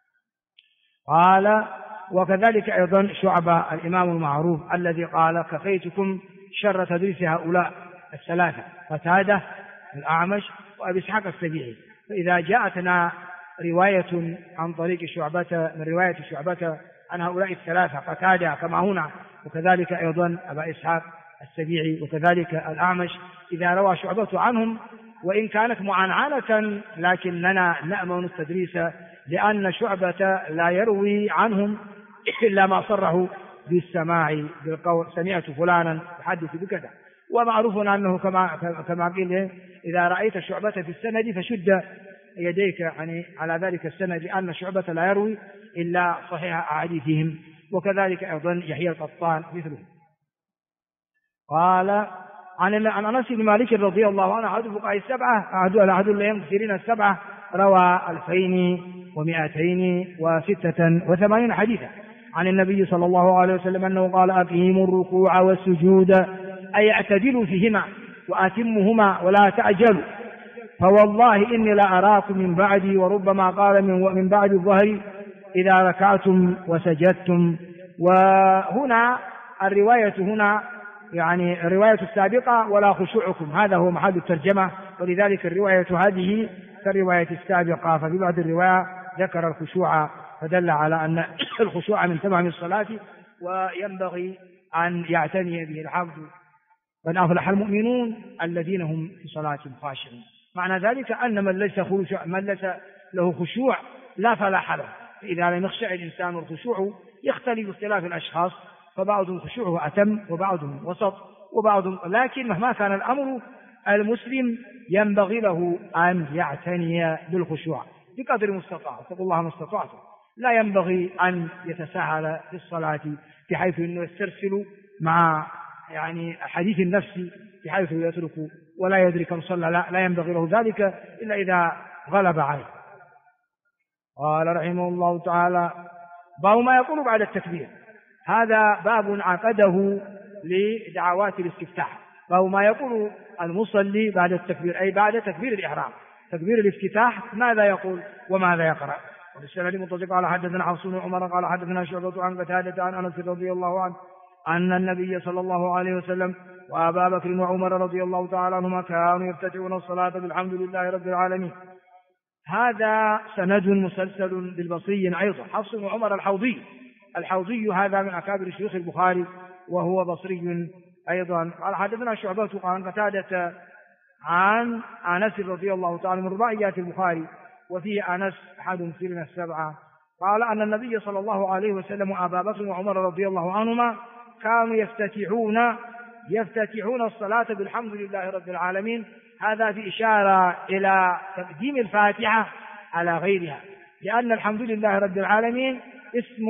قال وكذلك أيضا شعبة الإمام المعروف الذي قال كفيتكم شر تدريس هؤلاء الثلاثة، قتادة الأعمش وأبي إسحاق السبيعي. فإذا جاءتنا رواية عن طريق شعبة من رواية شعبة عن هؤلاء الثلاثة قتادة كما هنا، وكذلك أيضا أبا إسحاق السبيعي وكذلك الأعمش، إذا روى شعبة عنهم وإن كانت معنعنة لكننا نأمن التدريس، لأن شعبة لا يروي عنهم إلا ما صره بالسماع بالقول سمعت فلانا يحدث بكذا. ومعروف أنه كما قيل إذا رأيت شعبة في السند فشد يديك يعني على ذلك السند، لأن شعبة لا يروي إلا صحيح أحاديثهم، وكذلك أيضا يحيى القطان مثله. قال عن أنس بن مالك رضي الله عنه أحد الفقهاء السبعة أحد المكثرين السبعة روى 2286 حديثا عن النبي صلى الله عليه وسلم أنه قال أقيموا الركوع والسجود أي اعتدلوا فيهما وأتمهما ولا تعجلوا، فوالله إني لأراكم من بعدي، وربما قال من بعد الظهر إذا ركعتم وسجدتم. وهنا الرواية يعني الرواية السابقة ولا خشوعكم، هذا هو محل الترجمة، ولذلك الرواية هذه كالرواية السابقة. ففي بعض الرواية ذكر الخشوع فدل على أن الخشوع من تمام الصلاة وينبغي أن يعتني به العبد. قد أفلح المؤمنون الذين هم في صلاتهم خاشعون. معنى ذلك أن من ليس له خشوع لا فلاح له. إذا لم يخشع الإنسان والخشوع يختلف اختلاف الأشخاص، فبعضهم خشوعه أتم وبعضهم وسط وبعضهم، لكن مهما كان الأمر المسلم ينبغي له أن يعتني بالخشوع بقدر المستطاع. اتقوا الله ما استطعتم. لا ينبغي أن يتساهل في الصلاة بحيث أنه يسترسل مع يعني حديث النفس بحيث يترك ولا يدري كم صلى، لا ينبغي له ذلك إلا إذا غلب عليه. قال رحمه الله تعالى: باب ما يقول بعد التكبير. هذا باب عقده لدعوات الاستفتاح. باب ما يقول المصلي بعد التكبير، أي بعد تكبير الإحرام، تكبير الافتتاح، ماذا يقول وماذا يقرأ. والسند المتصل قال حدثنا حفص بن عمر قال حدثنا شعبة عن قتادة عن أنس رضي الله عنه أن النبي صلى الله عليه وسلم وأبا بكر وعمر رضي الله تعالى عنهما كانوا يفتتحون الصلاة بالحمد لله رب العالمين. هذا سند مسلسل بالبصري أيضا، حفص بن عمر الحوضي هذا من أكابر شيوخ البخاري وهو بصري أيضا. قال حدثنا شعبة عن قتادة عن أنس رضي الله تعالى من رباعيات البخاري، وفيه أنس أحد المكثرين السبعة. قال أن النبي صلى الله عليه وسلم وأبا بكر وعمر رضي الله عنهما كانوا يفتتحون الصلاة بالحمد لله رب العالمين. هذا في إشارة إلى تقديم الفاتحة على غيرها، لأن الحمد لله رب العالمين اسم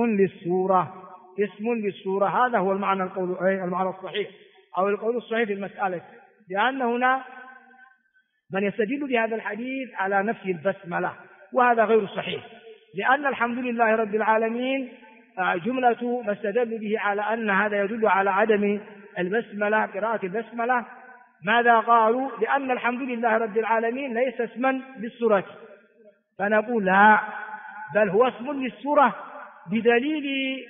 للسورة. هذا هو المعنى الصحيح أو القول الصحيح في المسألة، لأن هنا من يستدل بهذا الحديث على نفي البسملة، وهذا غير صحيح، لأن الحمد لله رب العالمين جملة ما استدل به على أن هذا يدل على عدم البسملة، قراءة البسملة. ماذا قالوا؟ لأن الحمد لله رب العالمين ليس اسما للسورة، فنقول لا، بل هو اسم للسورة بدليل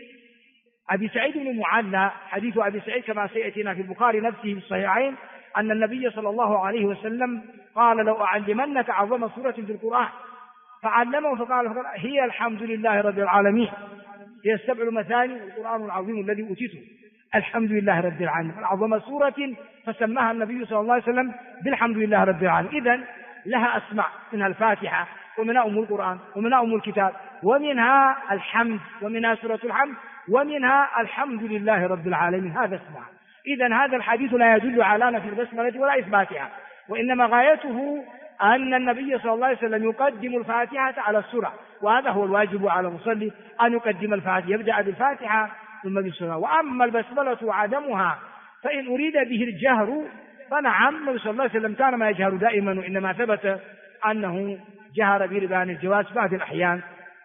أبي سعيد بن المعلى، حديث أبي سعيد كما سيأتينا في البخاري نفسه في الصحيحين، أن النبي صلى الله عليه وسلم قال: لو أعلمنك أعظم سورة في القرآن، فعلمه فقال هي الحمد لله رب العالمين، هي السبع المثاني والقرآن العظيم الذي أوتيته، الحمد لله رب العالمين، أعظم سورة فسماها النبي صلى الله عليه وسلم بالحمد لله رب العالمين. إذن لها أسماء، منها الفاتحة ومنها أم القرآن ومنها أم الكتاب ومنها الحمد ومنها سورة الحمد ومنها الحمد لله رب العالمين، هذا اسمها. إذن هذا الحديث لا يدل على نفي البسملة ولا إثباتها، وإنما غايته أن النبي صلى الله عليه وسلم يقدم الفاتحة على السورة، وهذا هو الواجب على المصلي أن يقدم الفاتحة، يبدأ بالفاتحة ثم بالسورة. وأما البسملة وعدمها فإن أريد به الجهر فنعم، النبي صلى الله عليه وسلم كان ما يجهر دائما، وإنما ثبت أنه جهر بربان الجواز بعض الأحيان.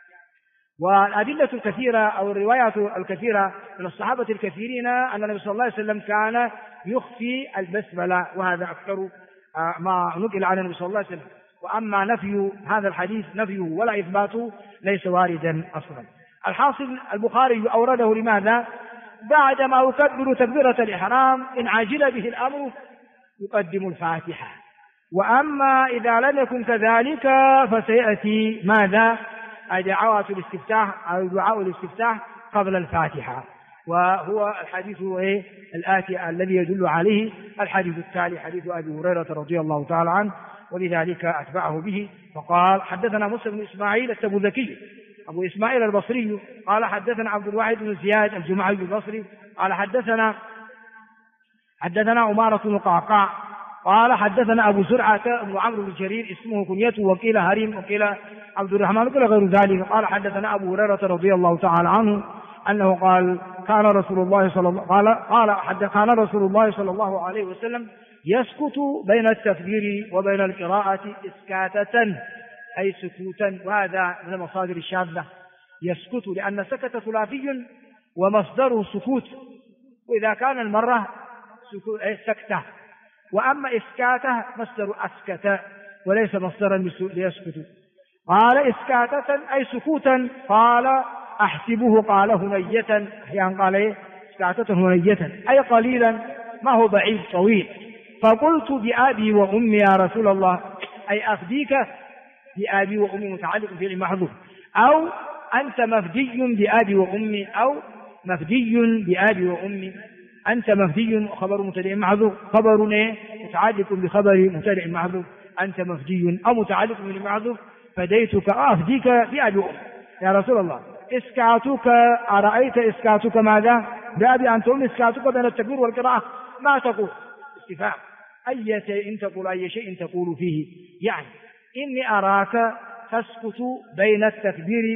والأدلة الكثيرة أو الروايات الكثيرة من الصحابة الكثيرين أن النبي صلى الله عليه وسلم كان يخفي البسملة، وهذا أكثر ما نقل عن النبي صلى الله عليه وسلم. وأما نفي هذا الحديث نفيه ولا إثباته ليس واردا أصلا. الحاصل البخاري أورده لماذا؟ بعدما يكبر تكبيرة الإحرام إن عجل به الأمر يقدم الفاتحة، وأما إذا لم يكن كذلك فسيأتي ماذا؟ دعوات الاستفتاح أو دعاء الاستفتاح قبل الفاتحة، وهو الحديث الآتي الذي يدل عليه الحديث التالي، حديث أبي هريرة رضي الله تعالى عنه، ولذلك أتبعه به فقال: حدثنا موسى بن إسماعيل التبوذكي أبو إسماعيل البصري قال حدثنا عبد الواحد بن زياد الجمعي البصري قال حدثنا عمارة بن قعقاع قال حدثنا أبو زرعة بن عمرو بن جرير اسمه كنيته، وقيل هريم وقيل عبد الرحمن وقيل غير ذلك. قال حدثنا أبو هريرة رضي الله تعالى عنه أنه قال: كان رسول الله صلى الله كان رسول الله صلى الله عليه وسلم يسكت بين التكبير وبين القراءة إسكاتة أي سكوتا، وهذا من المصادر الشاذة. يسكت لأن سكت ثلاثي ومصدره سكوت، وإذا كان المرة سكتة، وأما إسكاته مصدر أسكت وليس مصدرا ليسكت. قال إسكاتة أي سكوتا، قال أحسبه قال هنية، أحيانا قال إسكاتة هنية أي قليلا ما هو بعيد طويل. فقلت بأبي وأمي يا رسول الله، أي أفديك بأبي وأمي متعلق في محذوف، أو أنت مفدي بأبي وأمي، أو مفدي بأبي وأمي. أنت مفدي خبر مبتدئ محذوف، خبر متعلق بخبر مبتدئ محذوف، أنت مفدي أو متعلق بالمحذوف. فديتك أفديك بأبي وأمي يا رسول الله. إسكاتك أرأيت إسكاتك ماذا؟ بأبي أنت أم إسكاتك بين التكبير والقراءة ما تقول؟ استفهام، أي شيء تقول، أي شيء تقول فيه، يعني إني أراك تسكت بين التكبير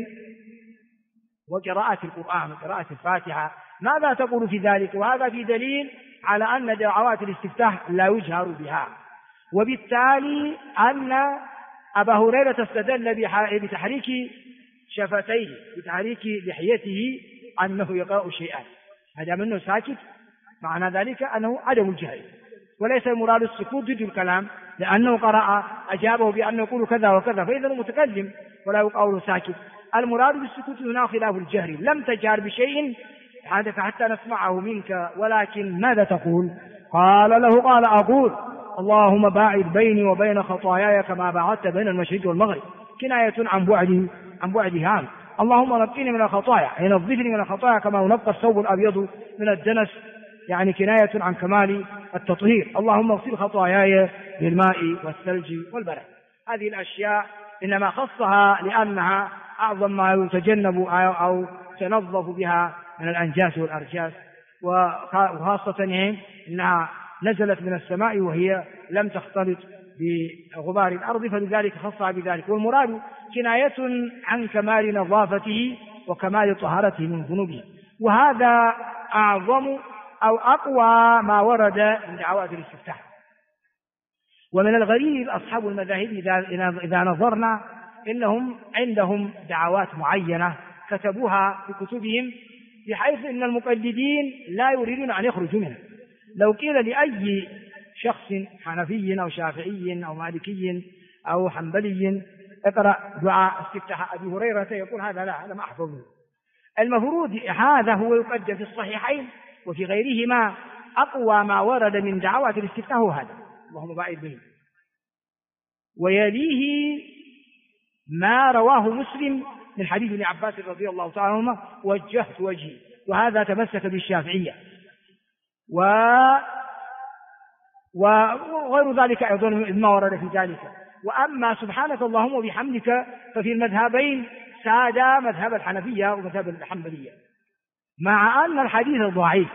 وقراءة القرآن وقراءة الفاتحة، ماذا تقول في ذلك؟ وهذا في دليل على أن دعوات الاستفتاح لا يجهر بها، وبالتالي أن أبا هريرة استدل بتحريك شفتيه بتحريك لحيته أنه يقرأ شيئا، هذا منه ساكت، معنى ذلك أنه عدم الجهل، وليس المراد السكوت ضد الكلام، لأنه قرأ أجابه بأنه يقول كذا وكذا، فإذا متكلم ولا يقول ساكت. المراد بالسكوت هنا خلاف الجهر، لم تجهر بشيء حتى نسمعه منك، ولكن ماذا تقول؟ قال له قال أقول اللهم باعد بيني وبين خطاياي كما باعدت بين المشرق والمغرب، كناية عن بعد هام. اللهم نقني من الخطايا، يعني نظفني من الخطايا كما ينقى الثوب الأبيض من الدنس، يعني كناية عن كمال التطهير. اللهم اغسل خطاياي بالماء والثلج والبرد. هذه الأشياء إنما خصها لأنها أعظم ما يتجنب أو تنظف بها من الأنجاس والأرجاس، وخاصة إنها نزلت من السماء وهي لم تختلط بغبار الأرض، فلذلك خصها بذلك. والمراد كناية عن كمال نظافته وكمال طهارته من ذنوبه، وهذا أعظم أو أقوى ما ورد من دعوات الاستفتاح. ومن الغريب أصحاب المذاهب إذا نظرنا إنهم عندهم دعوات معينة كتبوها في كتبهم، بحيث إن المقلدين لا يريدون أن يخرجوا منها. لو قيل لأي شخص حنفي أو شافعي أو مالكي أو حنبلي اقرأ دعاء استفتاح أبي هريرة، يقول هذا لا، هذا ما أحفظه. المفروض هذا هو يقدم في الصحيحين وفي غيرهما، أقوى ما ورد من دعوات الاستفتاح هو هذا، اللهم باعد بيني. ويليه ما رواه مسلم من حديث ابن عباس رضي الله تعالى عنهما وجهت وجهي، وهذا تمسك بالشافعية، وغير ذلك أيضا ما ورد في ذلك. وأما سبحانك اللهم وبحمدك ففي المذهبين ساد مذهب الحنفية ومذهب الحنبلية، مع أن الحديث ضعيف،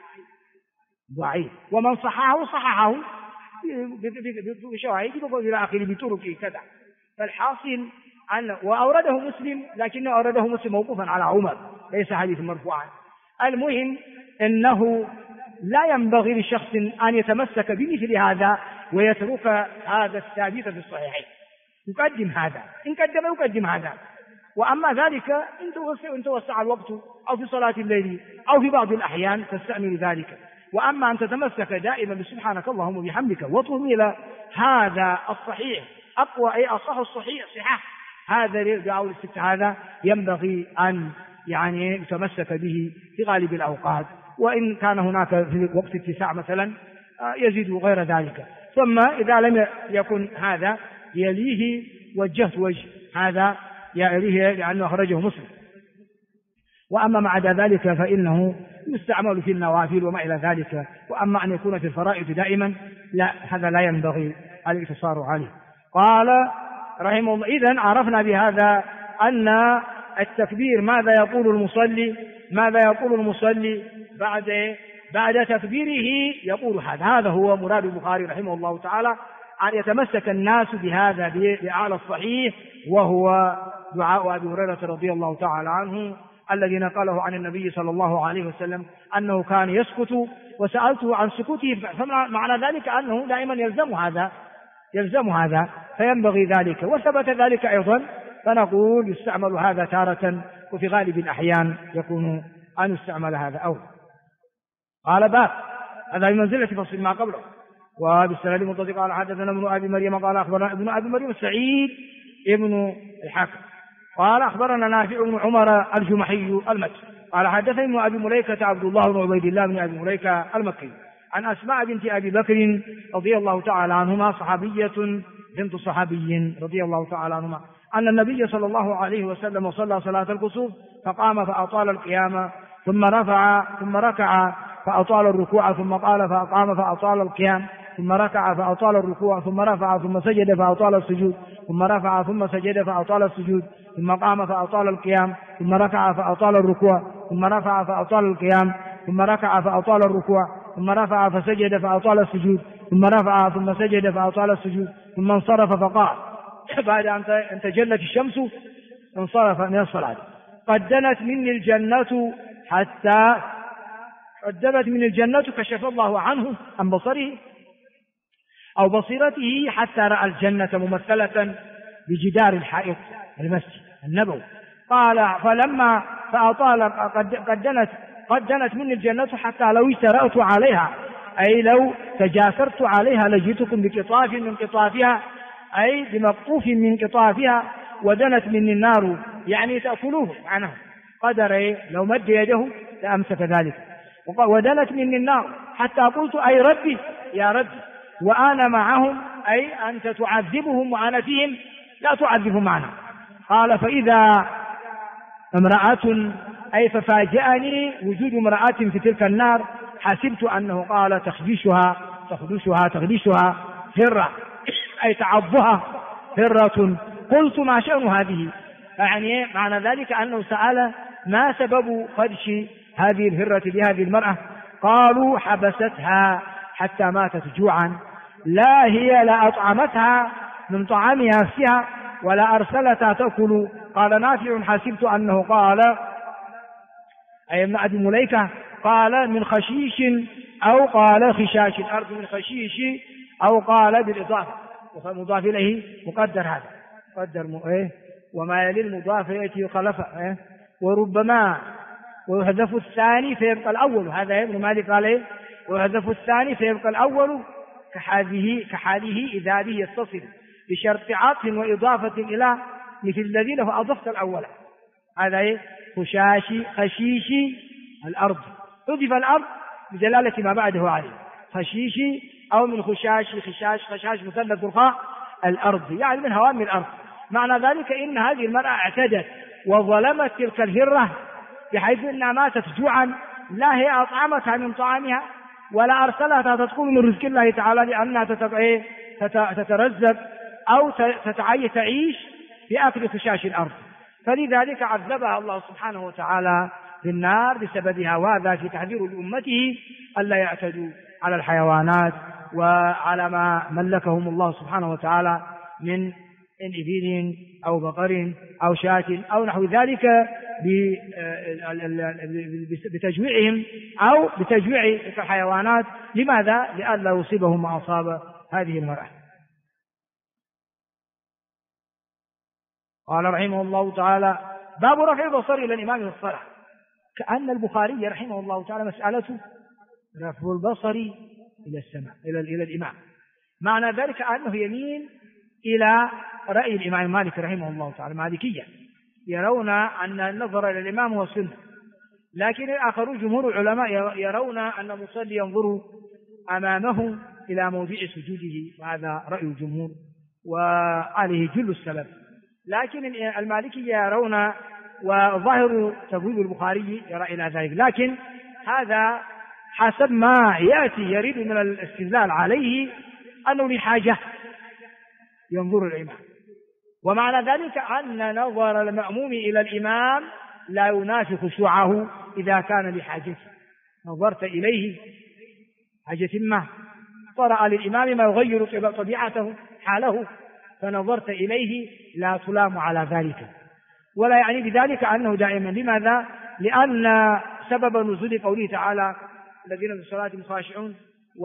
ومن صححه بشواهد إلى آخره بطرق كذا. فالحاصل أن وأورده مسلم، لكنه أورده مسلم موقوفا على عمر، ليس حديث مرفوعا. المهم أنه لا ينبغي لشخص أن يتمسك بمثل هذا ويترك هذا الثابت في الصحيحين، يقدم هذا إن قدم يقدم هذا. وأما ذلك إن توسع الوقت أو في صلاة الليل أو في بعض الأحيان تستعمل ذلك. وأما أن تتمسك دائما بسبحانك اللهم وبحمدك وتهمل هذا الصحيح أقوى، أي أصح الصحيح صحة، هذا دعاء الاستفتاح هذا ينبغي أن يعني يتمسك به في غالب الأوقات، وإن كان هناك في وقت اتساع مثلا يزيد غير ذلك. ثم إذا لم يكن هذا يليه وجهت وجه، هذا يليه لأنه أخرجه مسلم. وأما ما عدا ذلك فإنه يستعمل في النوافل وما إلى ذلك. وأما أن يكون في الفرائض دائما لا، هذا لا ينبغي الاقتصار عليه. قال رحمه الله: إذن عرفنا بهذا أن التكبير ماذا يقول المصلي بعد تكبيره يقول هذا هو مراد البخاري رحمه الله تعالى، أن يتمسك الناس بهذا بأعلى الصحيح، وهو دعاء أبي هريرة رضي الله تعالى عنه الذي نقله عن النبي صلى الله عليه وسلم أنه كان يسكت، وسألته عن سكوته، فمعنى ذلك أنه دائما يلزم هذا فينبغي ذلك، وثبت ذلك أيضا، فنقول يستعمل هذا تارة، وفي غالب الأحيان يكون أن يستعمل هذا أول. قال باب، هذا بمنزلة فصل ما قبله. وبالسند المتصل قال حدثنا ابن أبي مريم قال أخبرنا ابن أبي مريم سعيد ابن الحكم قال أخبرنا نافع بن عمر الجمحي المكي قال حدثني ابن أبي مليكة عبد الله بن عبيد الله بن أبي مليكة المكي عن أسماء بنت أبي بكر رضي الله تعالى عنهما، صحابية بنت صحابي رضي الله تعالى عنهما، أن النبي صلى الله عليه وسلم صلى صلاة الكسوف فقام فأطال القيام، ثم رفع ثم ركع فأطال الركوع، ثم قال فأقام فأطال القيام، ثم ركع فأطال الركوع، ثم رفع ثم سجد فأطال السجود، ثم رفع ثم سجد فأطال السجود، ثم قام فأطال القيام، ثم ركع فأطال الركوع، ثم رفع فأطال القيام، ثم ركع فأطال الركوع، ثم رفع فسجد فأطال السجود، ثم رفع ثم سجد فأطال السجود، ثم انصرف فقال بعد أن تجلت الشمس انصرف من الصلاة: قد دنت مني الجنة كشف الله عنه عن بصره أو بصيرته حتى رأى الجنة ممثلة بجدار الحائط المسجد النبوي. قال فلما فأطال قد دنت مني الجنة حتى لو اجترأت عليها، أي لو تجاسرت عليها لجئتكم بقطاف من قطافها، أي بمقطوف من قطافها، ودنت مني النار يعني تأكلوه عنه قدر لو مد يده لأمسك ذلك. ودنت مني النار حتى قلت أي ربي يا ربي وأنا معهم، أي أنت تعذبهم وأنا فيهم لا تعذب معنا. قال فإذا امرأة، أي ففاجأني وجود امرأة في تلك النار، حسبت أنه قال تخدشها هرة، أي تعضها هرة. قلت ما شأن هذه؟ يعني معنى ذلك أنه سأل ما سبب خدش هذه الهرة لهذه المرأة. قالوا حبستها حتى ماتت جوعا، لا هي لا أطعمتها من طعامها نفسها ولا أرسلتها تأكل. قال نافع حسبت أنه قال أي ابن أبي مليكة قال من خشيش أو قال خشاش الأرض، من خشيش أو قال بالإضافة، ومضاف إليه مقدر، هذا قدر وما يلي المضاف يأتي خلفه وربما ويحذف الثاني فيبقى الأول. هذا ابن مالك قال ويحذف الثاني فيبقى الأول كحاله إذا به يتصل بشرط عطف وإضافة إلى مثل الذي له أضفت الأول. هذا خشيشي الأرض، أضيف الأرض بدلالة ما بعده عليه، خشيشي أو من خشاش مثلث الخاء الأرض، يعني من هوام الأرض. معنى ذلك إن هذه المرأة اعتدت وظلمت تلك الهرة بحيث أنها ماتت جوعا، لا هي أطعمتها من طعامها ولا أرسلتها تدخل من رزق الله تعالى لأنها تترزق أو تعيش بأكل خشاش الأرض، فلذلك عذبها الله سبحانه وتعالى بالنار بسببها. وهذا في تحذير لأمته ألا يعتدوا على الحيوانات وعلى ما ملكهم الله سبحانه وتعالى من إبل أو بقر أو شاة أو نحو ذلك بتجويعهم أو بتجويع الحيوانات. لماذا؟ لئلا يصيبهم ما أصاب هذه المرأة. قال رحمه الله تعالى باب رفع البصر إلى الإمام في الصلاة. كأن البخاري رحمه الله تعالى مسألته رفع البصر إلى السماء إلى الإمام، معنى ذلك أنه يميل إلى رأي الإمام مالك رحمه الله تعالى. مالكية يرون أن النظر إلى الإمام هو سنة، لكن الآخرون جمهور العلماء يرون أن المصلي ينظر أمامه إلى موضع سجوده، وهذا رأي الجمهور وعليه جل السلف. لكن المالكية يرون، وظاهر تبويب البخاري يرى إلى ذلك، لكن هذا حسب ما يأتي يريد من الاستدلال عليه أنه لحاجة ينظر الإمام، ومعنى ذلك أن نظر المأموم إلى الإمام لا ينافي خشوعه إذا كان لحاجته. نظرت إليه حاجة ما طرأ للإمام ما يغير طبيعته حاله فنظرت إليه لا تلام على ذلك، ولا يعني بذلك أنه دائما. لماذا؟ لأن سبب نزول قوله تعالى الذين في صلاتهم خاشعون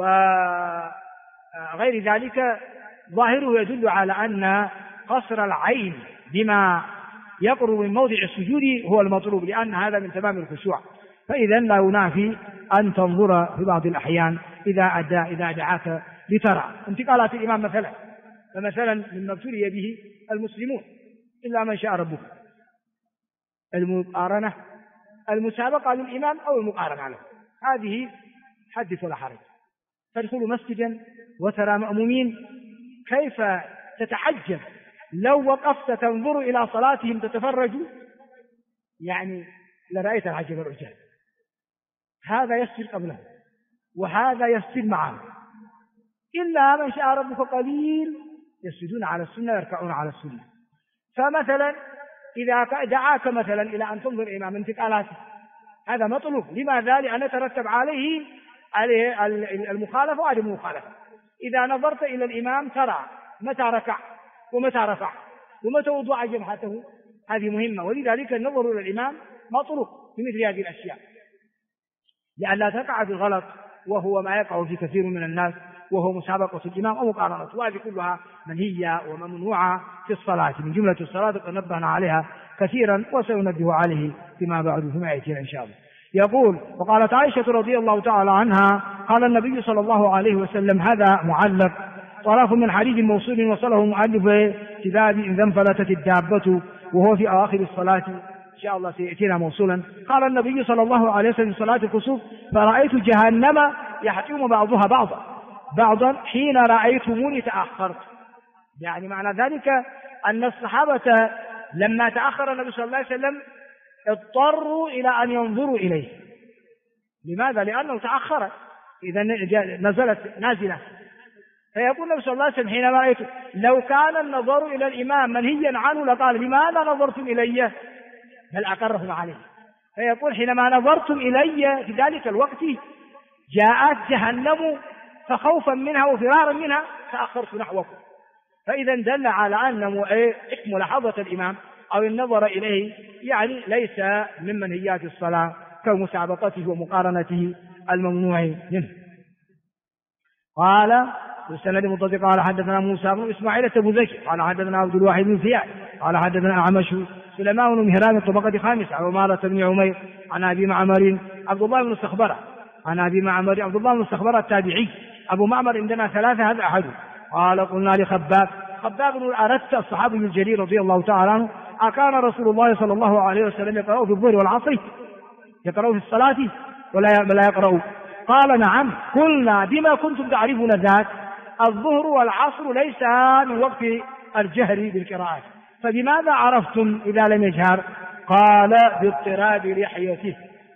وغير ذلك ظاهره يدل على أن قصر العين بما يقرب من موضع السجود هو المطلوب، لأن هذا من تمام الخشوع. فإذا لا ينافي أن تنظر في بعض الأحيان إذا دعاك لترى انتقالات الإمام مثلا، فمثلا مما ابتلي به المسلمون إلا من شاء ربه المقارنة، المسابقة للإمام أو المقارنة له، هذه حدث ولا حرج. تدخل مسجدا وترى مأمومين كيف تتعجب لو وقفت تنظر إلى صلاتهم تتفرج، يعني لرأيت العجب والعجاب. هذا يسجد قبله وهذا يسجد معه، إلا من شاء ربك قليل يسجدون على السنة يركعون على السنة. فمثلا إذا دعاك مثلا إلى أن تنظر إمام انتقالاته هذا مطلوب. لماذا؟ لأن يترتب عليه المخالفة وعدم المخالفة. إذا نظرت إلى الإمام ترى متى ركع ومتى رفع ومتى وضع جبهته، هذه مهمة، ولذلك النظر إلى الإمام مطلوب في مثل هذه الأشياء لئلا تقع في الغلط، وهو ما يقع في كثير من الناس، وهو مسابقة الإمام أو مقارنته. وهذه كلها منهية وممنوعة في الصلاة من جملة الصلاة، قد نبهنا عليها كثيرا وسننبه عليه فيما بعد فيما يأتي إن شاء الله. يقول: وقالت عائشة رضي الله تعالى عنها قال النبي صلى الله عليه وسلم، هذا معلق طرف من حديث موصول وصله مؤلف كتاب إذا انفلتت الدابة، وهو في أواخر الصلاة إن شاء الله سيأتينا موصولا. قال النبي صلى الله عليه وسلم في صلاة الكسوف: فرأيت جهنم يحطم بعضها بعضا حين رأيتموني تأخرت. يعني معنى ذلك أن الصحابة لما تأخر النبي صلى الله عليه وسلم اضطروا إلى أن ينظروا إليه. لماذا؟ لأنه تأخر، إذا نزلت نازلة. فيقول النبي صلى الله عليه وسلم حينما رأيته لو كان النظر إلى الإمام منهيا عنه لقال: لماذا نظرتم إلي؟ بل أقرهم عليه. فيقول: حينما نظرتم إلي في ذلك الوقت جاءت جهنم فخوفا منها وفرارا منها تأخرت نحوكم. فإذا دل على أن ملاحظة الإمام أو النظر إليه يعني ليس من منهيات الصلاة كمسابقته ومقارنته الممنوع منه. قال: والسند متصل. قال: حدثنا موسى بن إسماعيل التبوذكي قال: حدثنا عبد الواحد بن زياد قال: حدثنا أعمش سليمان بن مهران الطبقة خامسة عن عمارة بن عمير عن أبي معمر عبد الله بن الصخبرة عن أبي معمر عبد الله بن الصخبرة التابعي أبو معمر عندنا ثلاثة هذا أحد. قال: قلنا لخباب بن أردت الصحابي الجليل رضي الله تعالى عنه: أكان رسول الله صلى الله عليه وسلم يقرأ في الظهر والعصر، يقرأ في الصلاة ولا يقرأ؟ قال: نعم. قلنا: بما كنتم تعرفون ذاك؟ الظهر والعصر ليس من وقت الجهر بالقراءات، فبماذا عرفتم إذا لم يجهر؟ قال: باضطراب لحيته.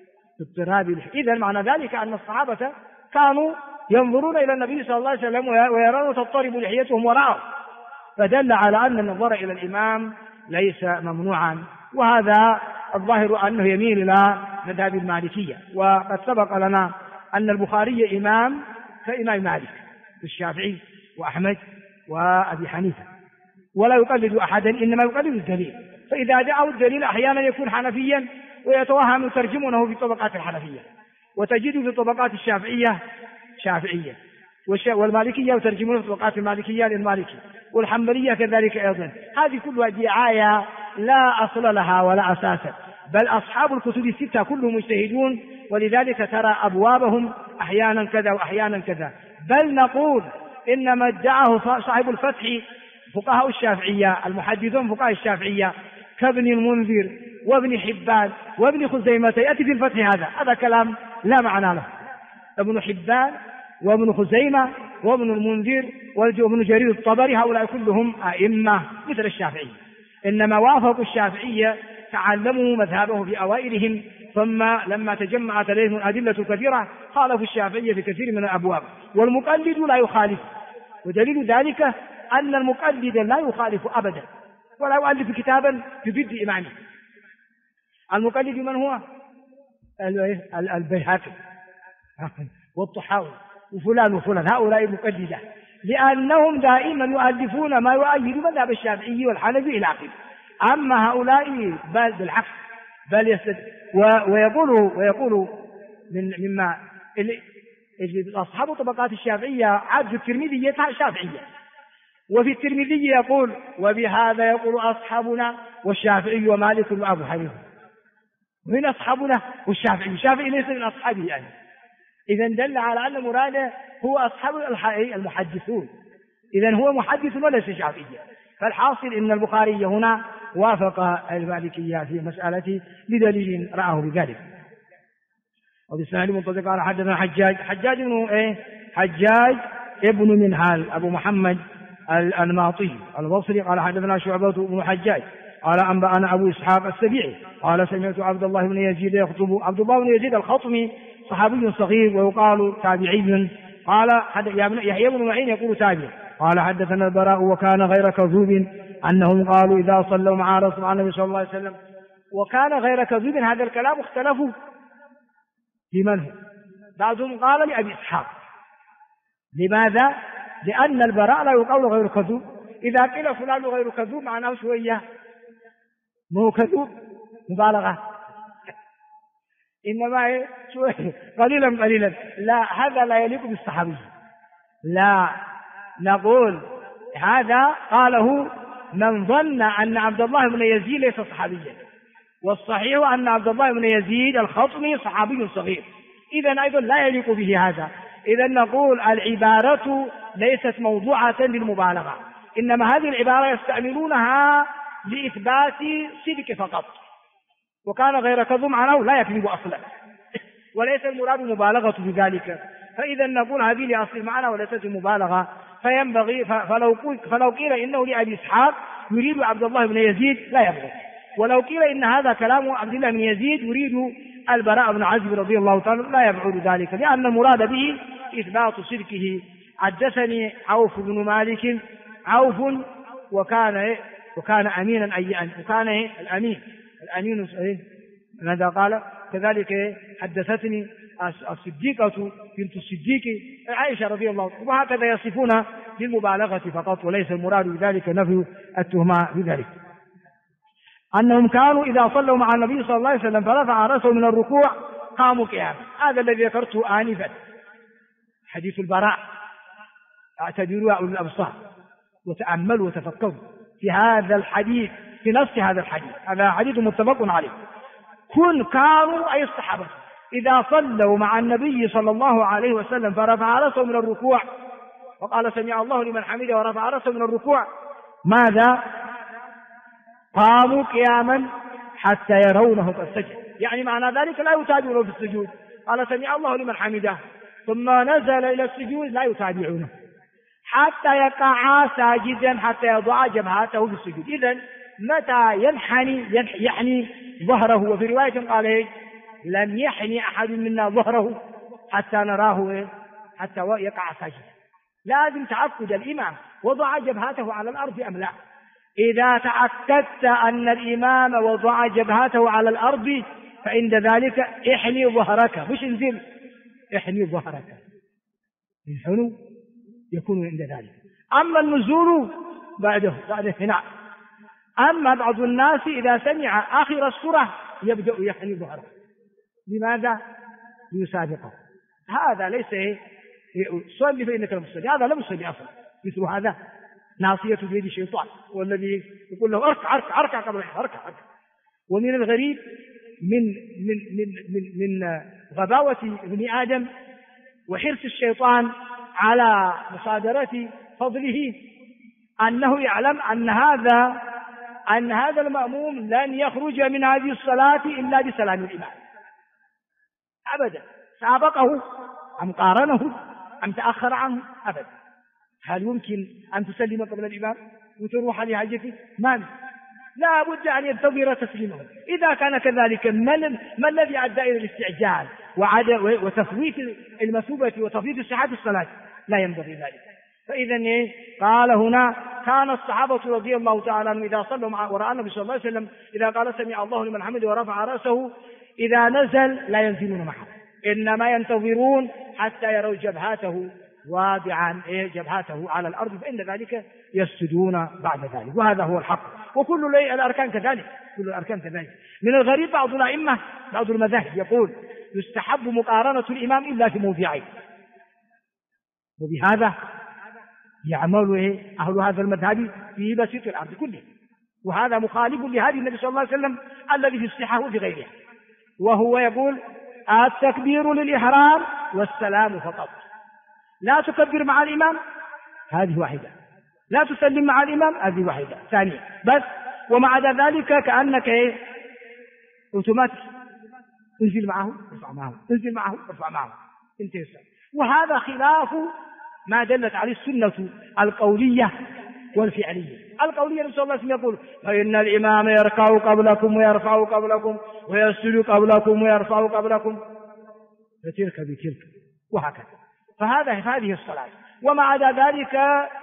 إذن معنى ذلك أن الصحابة كانوا ينظرون إلى النبي صلى الله عليه وسلم ويرون تضطرب لحيتهم وراءه، فدل على أن النظر إلى الإمام ليس ممنوعا. وهذا الظاهر أنه يميل إلى مذهب المالكية، وقد سبق لنا أن البخاري إمام كإمام مالك والشافعي وأحمد وأبي حنيفة، ولا يقلد أحدا إنما يقلد الدليل. فإذا دعوا الدليل أحيانا يكون حنفيا ويتوهم يترجمونه في طبقات الحنفية، وتجد في طبقات الشافعية شافعية، والمالكية يترجمون في طبقات المالكية للمالكي، والحنبلية كذلك أيضا. هذه كلها دعاية لا أصل لها ولا أساس، بل أصحاب الكتب الستة كلهم مجتهدون، ولذلك ترى أبوابهم أحيانا كذا وأحيانا كذا. بل نقول إنما ادعاه صاحب الفتح فقهاء الشافعية المحدثون فقهاء الشافعية كابن المنذر وابن حبان وابن خزيمة يأتي في الفتح. هذا كلام لا معنى له. ابن حبان وابن خزيمة وابن المنذر وابن جرير الطبري هؤلاء كلهم أئمة مثل الشافعي، إنما وافقوا الشافعية تعلموا مذهبه في أوائلهم، ثم لما تجمعت عليهم الأدلة الكثيرة خالفوا الشافعية في كثير من الأبواب، والمقلد لا يخالف. ودليل ذلك أن المقلد لا يخالف أبدا ولا يؤلف كتابا يضد إمامه. المقلد من هو؟ البيهقي والطحاوي وفلان وفلان، هؤلاء المقلدة، لأنهم دائما يؤلفون ما يؤيد مذهب الشافعي والحنفي إلى آخره. أما هؤلاء بل بالعكس بل ويقول مما أصحاب طبقات الشافعية عبد الترمذي شافعية، وفي الترمذي يقول وبهذا يقول أصحابنا والشافعي ومالك وأبو حنيفة. من أصحابنا والشافعي؟ الشافعي ليس من أصحابه يعني. إذا دل على أن مراده هو أصحاب المحدثون، إذا هو محدث وليس شافعيا. فالحاصل إن البخاري هنا وافق المالكية في مسألة بدليل رآه بذلك. وبالسنة المنطلق قال حدثنا حجاج ابن منهال أبو محمد الماطي البصري قال حدثنا شعبة بن حجاج قال أنبأنا أبو إسحاق السبيعي قال سمعت عبد الله بن يزيد يخطب. عبد الله بن يزيد الخطمي صحابي صغير ويقال تابعي. قال يحيى بن معين يقول تابعي قال حدثنا البراء وكان غير كذوب أنهم قالوا إذا صلوا مع رسول النبي صلى الله عليه وسلم. وكان غير كذوب هذا الكلام اختلفوا لمن هو. بعضهم قال لأبي إسحاق. لماذا؟ لأن البراء لا يقال غير كذوب. إذا قيل فلان غير كذوب معناه شوية مو كذوب مبالغة، إنما شوية قليلا. لا، هذا لا يليق بالصحابي. لا، نقول هذا قاله من ظن أن عبد الله بن يزيد ليس صحابيا، والصحيح أن عبد الله بن يزيد الخطمي صحابي صغير، إذن أيضا لا يليق به هذا. إذن نقول العبارة ليست موضوعة للمبالغة، إنما هذه العبارة يستعملونها لإثبات صدق فقط. وكان غير كذب معناه لا يكذب أصلا، وليس المراد مبالغة بذلك. فإذا نقول هذه لأصل المعنى وليست المبالغة. فينبغي فلو قيل إنه لأبي إسحاق يريد عبد الله بن يزيد لا يبغي، ولو قيل إن هذا كلام عبد الله بن يزيد يريد البراء بن عازب رضي الله تعالى لا يبعد ذلك، لأن المراد به إثبات صدقه. حدثني عوف بن مالك وكان أمينا وكان الأمين ماذا قال؟ كذلك حدثتني الصديقة بنت الصديق عائشة رضي الله عنها. وهكذا يصفون بالمبالغة فقط، وليس المراد بذلك نفي التهمة بذلك. أنهم كانوا إذا صلوا مع النبي صلى الله عليه وسلم فرفع رأسه من الركوع قاموا قياما. هذا الذي ذكرته آنفا، حديث البراء. اعتبروا أولي الأبصار وتأملوا وتفكروا في هذا الحديث، في نص هذا الحديث. هذا حديث متفق عليه. كانوا أي الصحابة إذا صلوا مع النبي صلى الله عليه وسلم فرفع رأسه من الركوع وقال سمع الله لمن حمده ورفع رأسه من الركوع ماذا؟ قاموا قياما حتى يرونه قد سجد. يعني معنى ذلك لا يتابعونه في السجود. قال سمع الله لمن حمده ثم نزل إلى السجود لا يتابعونه حتى يقع ساجدا، حتى يضع جبهته في السجود. إذن متى يحني ظهره؟ وفي رواية قال لم يحني أحد منا ظهره حتى نراه حتى يقع ساجدا. لازم تأكد الإمام وضع جبهته على الأرض أم لا. إذا تأكدت أن الإمام وضع جبهته على الأرض فعند ذلك احني ظهرك، مش انزل، احني ظهرك. الحنو يكون عند ذلك. أما النزول بعد هنا. أما بعض الناس إذا سمع آخر السورة يبدأ يحني ظهره. لماذا؟ ليسابقه. هذا ليس صلي فإنك لم تصلي، هذا لم يصلي أصلا. مثل هذا ناصية بيد الشيطان، والذي يقول له اركع قبل اركع. ومن الغريب من غباوة ابن آدم وحرص الشيطان على مصادرة فضله أنه يعلم أن هذا المأموم لن يخرج من هذه الصلاة إلا بسلام الإمام أبدا. سابقه أم قارنه أم تأخر عنه أبدا. هل يمكن أن تسلم قبل الإمام وتروح لحاجته؟ لا بد أن ينتظر تسليمه. إذا كان كذلك ما الذي أدى إلى الاستعجال وتفويت المثوبة وتفويت صحة الصلاة؟ لا ينبغي ذلك. فإذا قال هنا كان الصحابة رضي الله تعالى عنهم إذا صلوا وراء النبي صلى الله عليه وسلم إذا قال سمع الله لمن حمده ورفع رأسه إذا نزل لا ينزلون معه، إنما ينتظرون حتى يروا جبهته واضعا جبهته على الأرض فإن ذلك يسجدون بعد ذلك، وهذا هو الحق. وكل الأركان كذلك، كل الأركان كذلك. من الغريب بعض الأئمة بعض المذاهب يقول يستحب مقارنة الإمام إلا في موضعين، وبهذا يعمل أهل هذا المذهب في بسيط الأرض كله، وهذا مخالف لهذه النبي صلى الله عليه وسلم الذي في الصحة وفي غيرها، وهو يقول التكبير للإحرام والسلام فقط، لا تكبر مع الإمام هذه واحدة، لا تسلم مع الإمام هذه واحدة ثانية بس، ومع ذلك كأنك اوتوماتيك انزل معه ارفع معه، انزل معه ارفع معه، انتهى. وهذا خلاف ما دلت عليه السنة القولية والفعلية. القولية النبي صلى الله عليه وسلم يقول فإن الإمام يركع قبلكم ويرفع قبلكم ويسجد قبلكم ويرفع قبلكم فتلك بتلك وهكذا. هذه الصلاة، ومع ذلك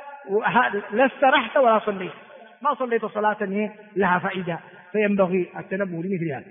لا استرحت ولا صليت، ما صليت صلاة لها فائدة، فينبغي التنبه لمثل هذا.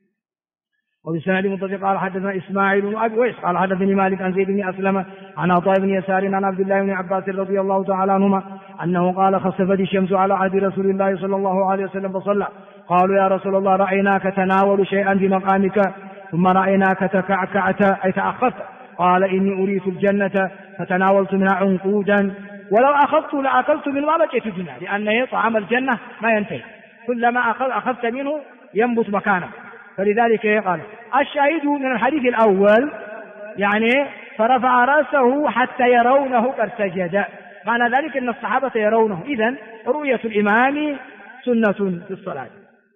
وبسند متصل قال حدثنا إسماعيل بن أبي ويس قال حدثني مالك عن زيد بن أسلم عن عطاء بن يسار عن عبد الله بن عباس رضي الله تعالى عنهما أنه قال خسفت الشمس على عهد رسول الله صلى الله عليه وسلم فصلى، قالوا يا رسول الله رأيناك تناول شيئا في مقامك ثم رأيناك تكعكعت أي تأخرت، قال إني أريت الجنة فتناولت منها عنقودا ولو أخذت لأكلت من ما بقيت الجنة، لأن طعام الجنة ما ينتهي، كلما أخذت منه ينبت مكانه. فلذلك قال الشاهد من الحديث الأول يعني فرفع رأسه حتى يرونه قد سجد، معنى ذلك أن الصحابة يرونه، إذن رؤية الإمام سنة في الصلاة.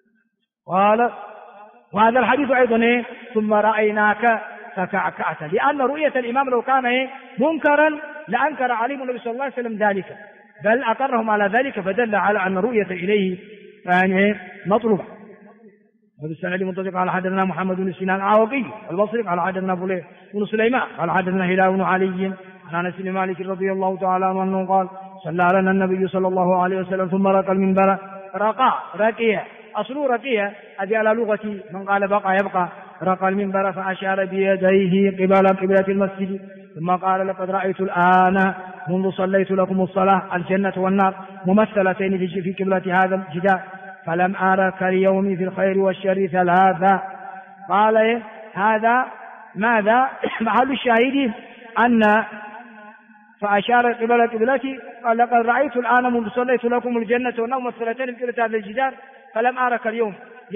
قال وهذا الحديث أيضا ثم رأيناك فكعكعت، لأن رؤية الإمام لو كان منكرا لأنكر عليهم النبي صلى الله عليه وسلم ذلك، بل أقرهم على ذلك، فدل على أن رؤية إليه يعني مطلوبة. وبالسند المتصل قال حدثنا محمد بن سنان العوقي البصري قال حدثنا فليح بن سليمان قال حدثنا هلال بن علي عن انس بن مالك رضي الله تعالى عنه قال صلى لنا النبي صلى الله عليه وسلم ثم رقى المنبر، رقية أصله رقية هذه على لغة من قال بقى يبقى، رقى المنبر فأشار بيديه قبلة المسجد ثم قال لقد رأيت الآن منذ صليت لكم الصلاة الجنة والنار ممثلتين في قبلة هذا الجدار، فلم أرى كاليوم في الخير والشر ثلاثة. قال هذا ماذا محل الشاهد أن فأشار قبلتي قال لقد رأيت الآن منذ صليت لكم الجنة والنار ممثلتين في قبلة هذا الجدار فلم أرى كاليوم،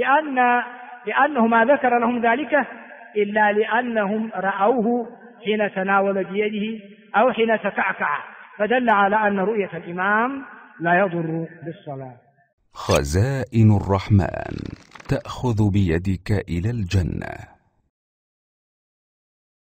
لأنه ما ذكر لهم ذلك إلا لأنهم رأوه حين تناول بيده أو حين تكعكع، فدل على أن رؤية الإمام لا يضر بالصلاة. خزائن الرحمن تأخذ بيدك إلى الجنة.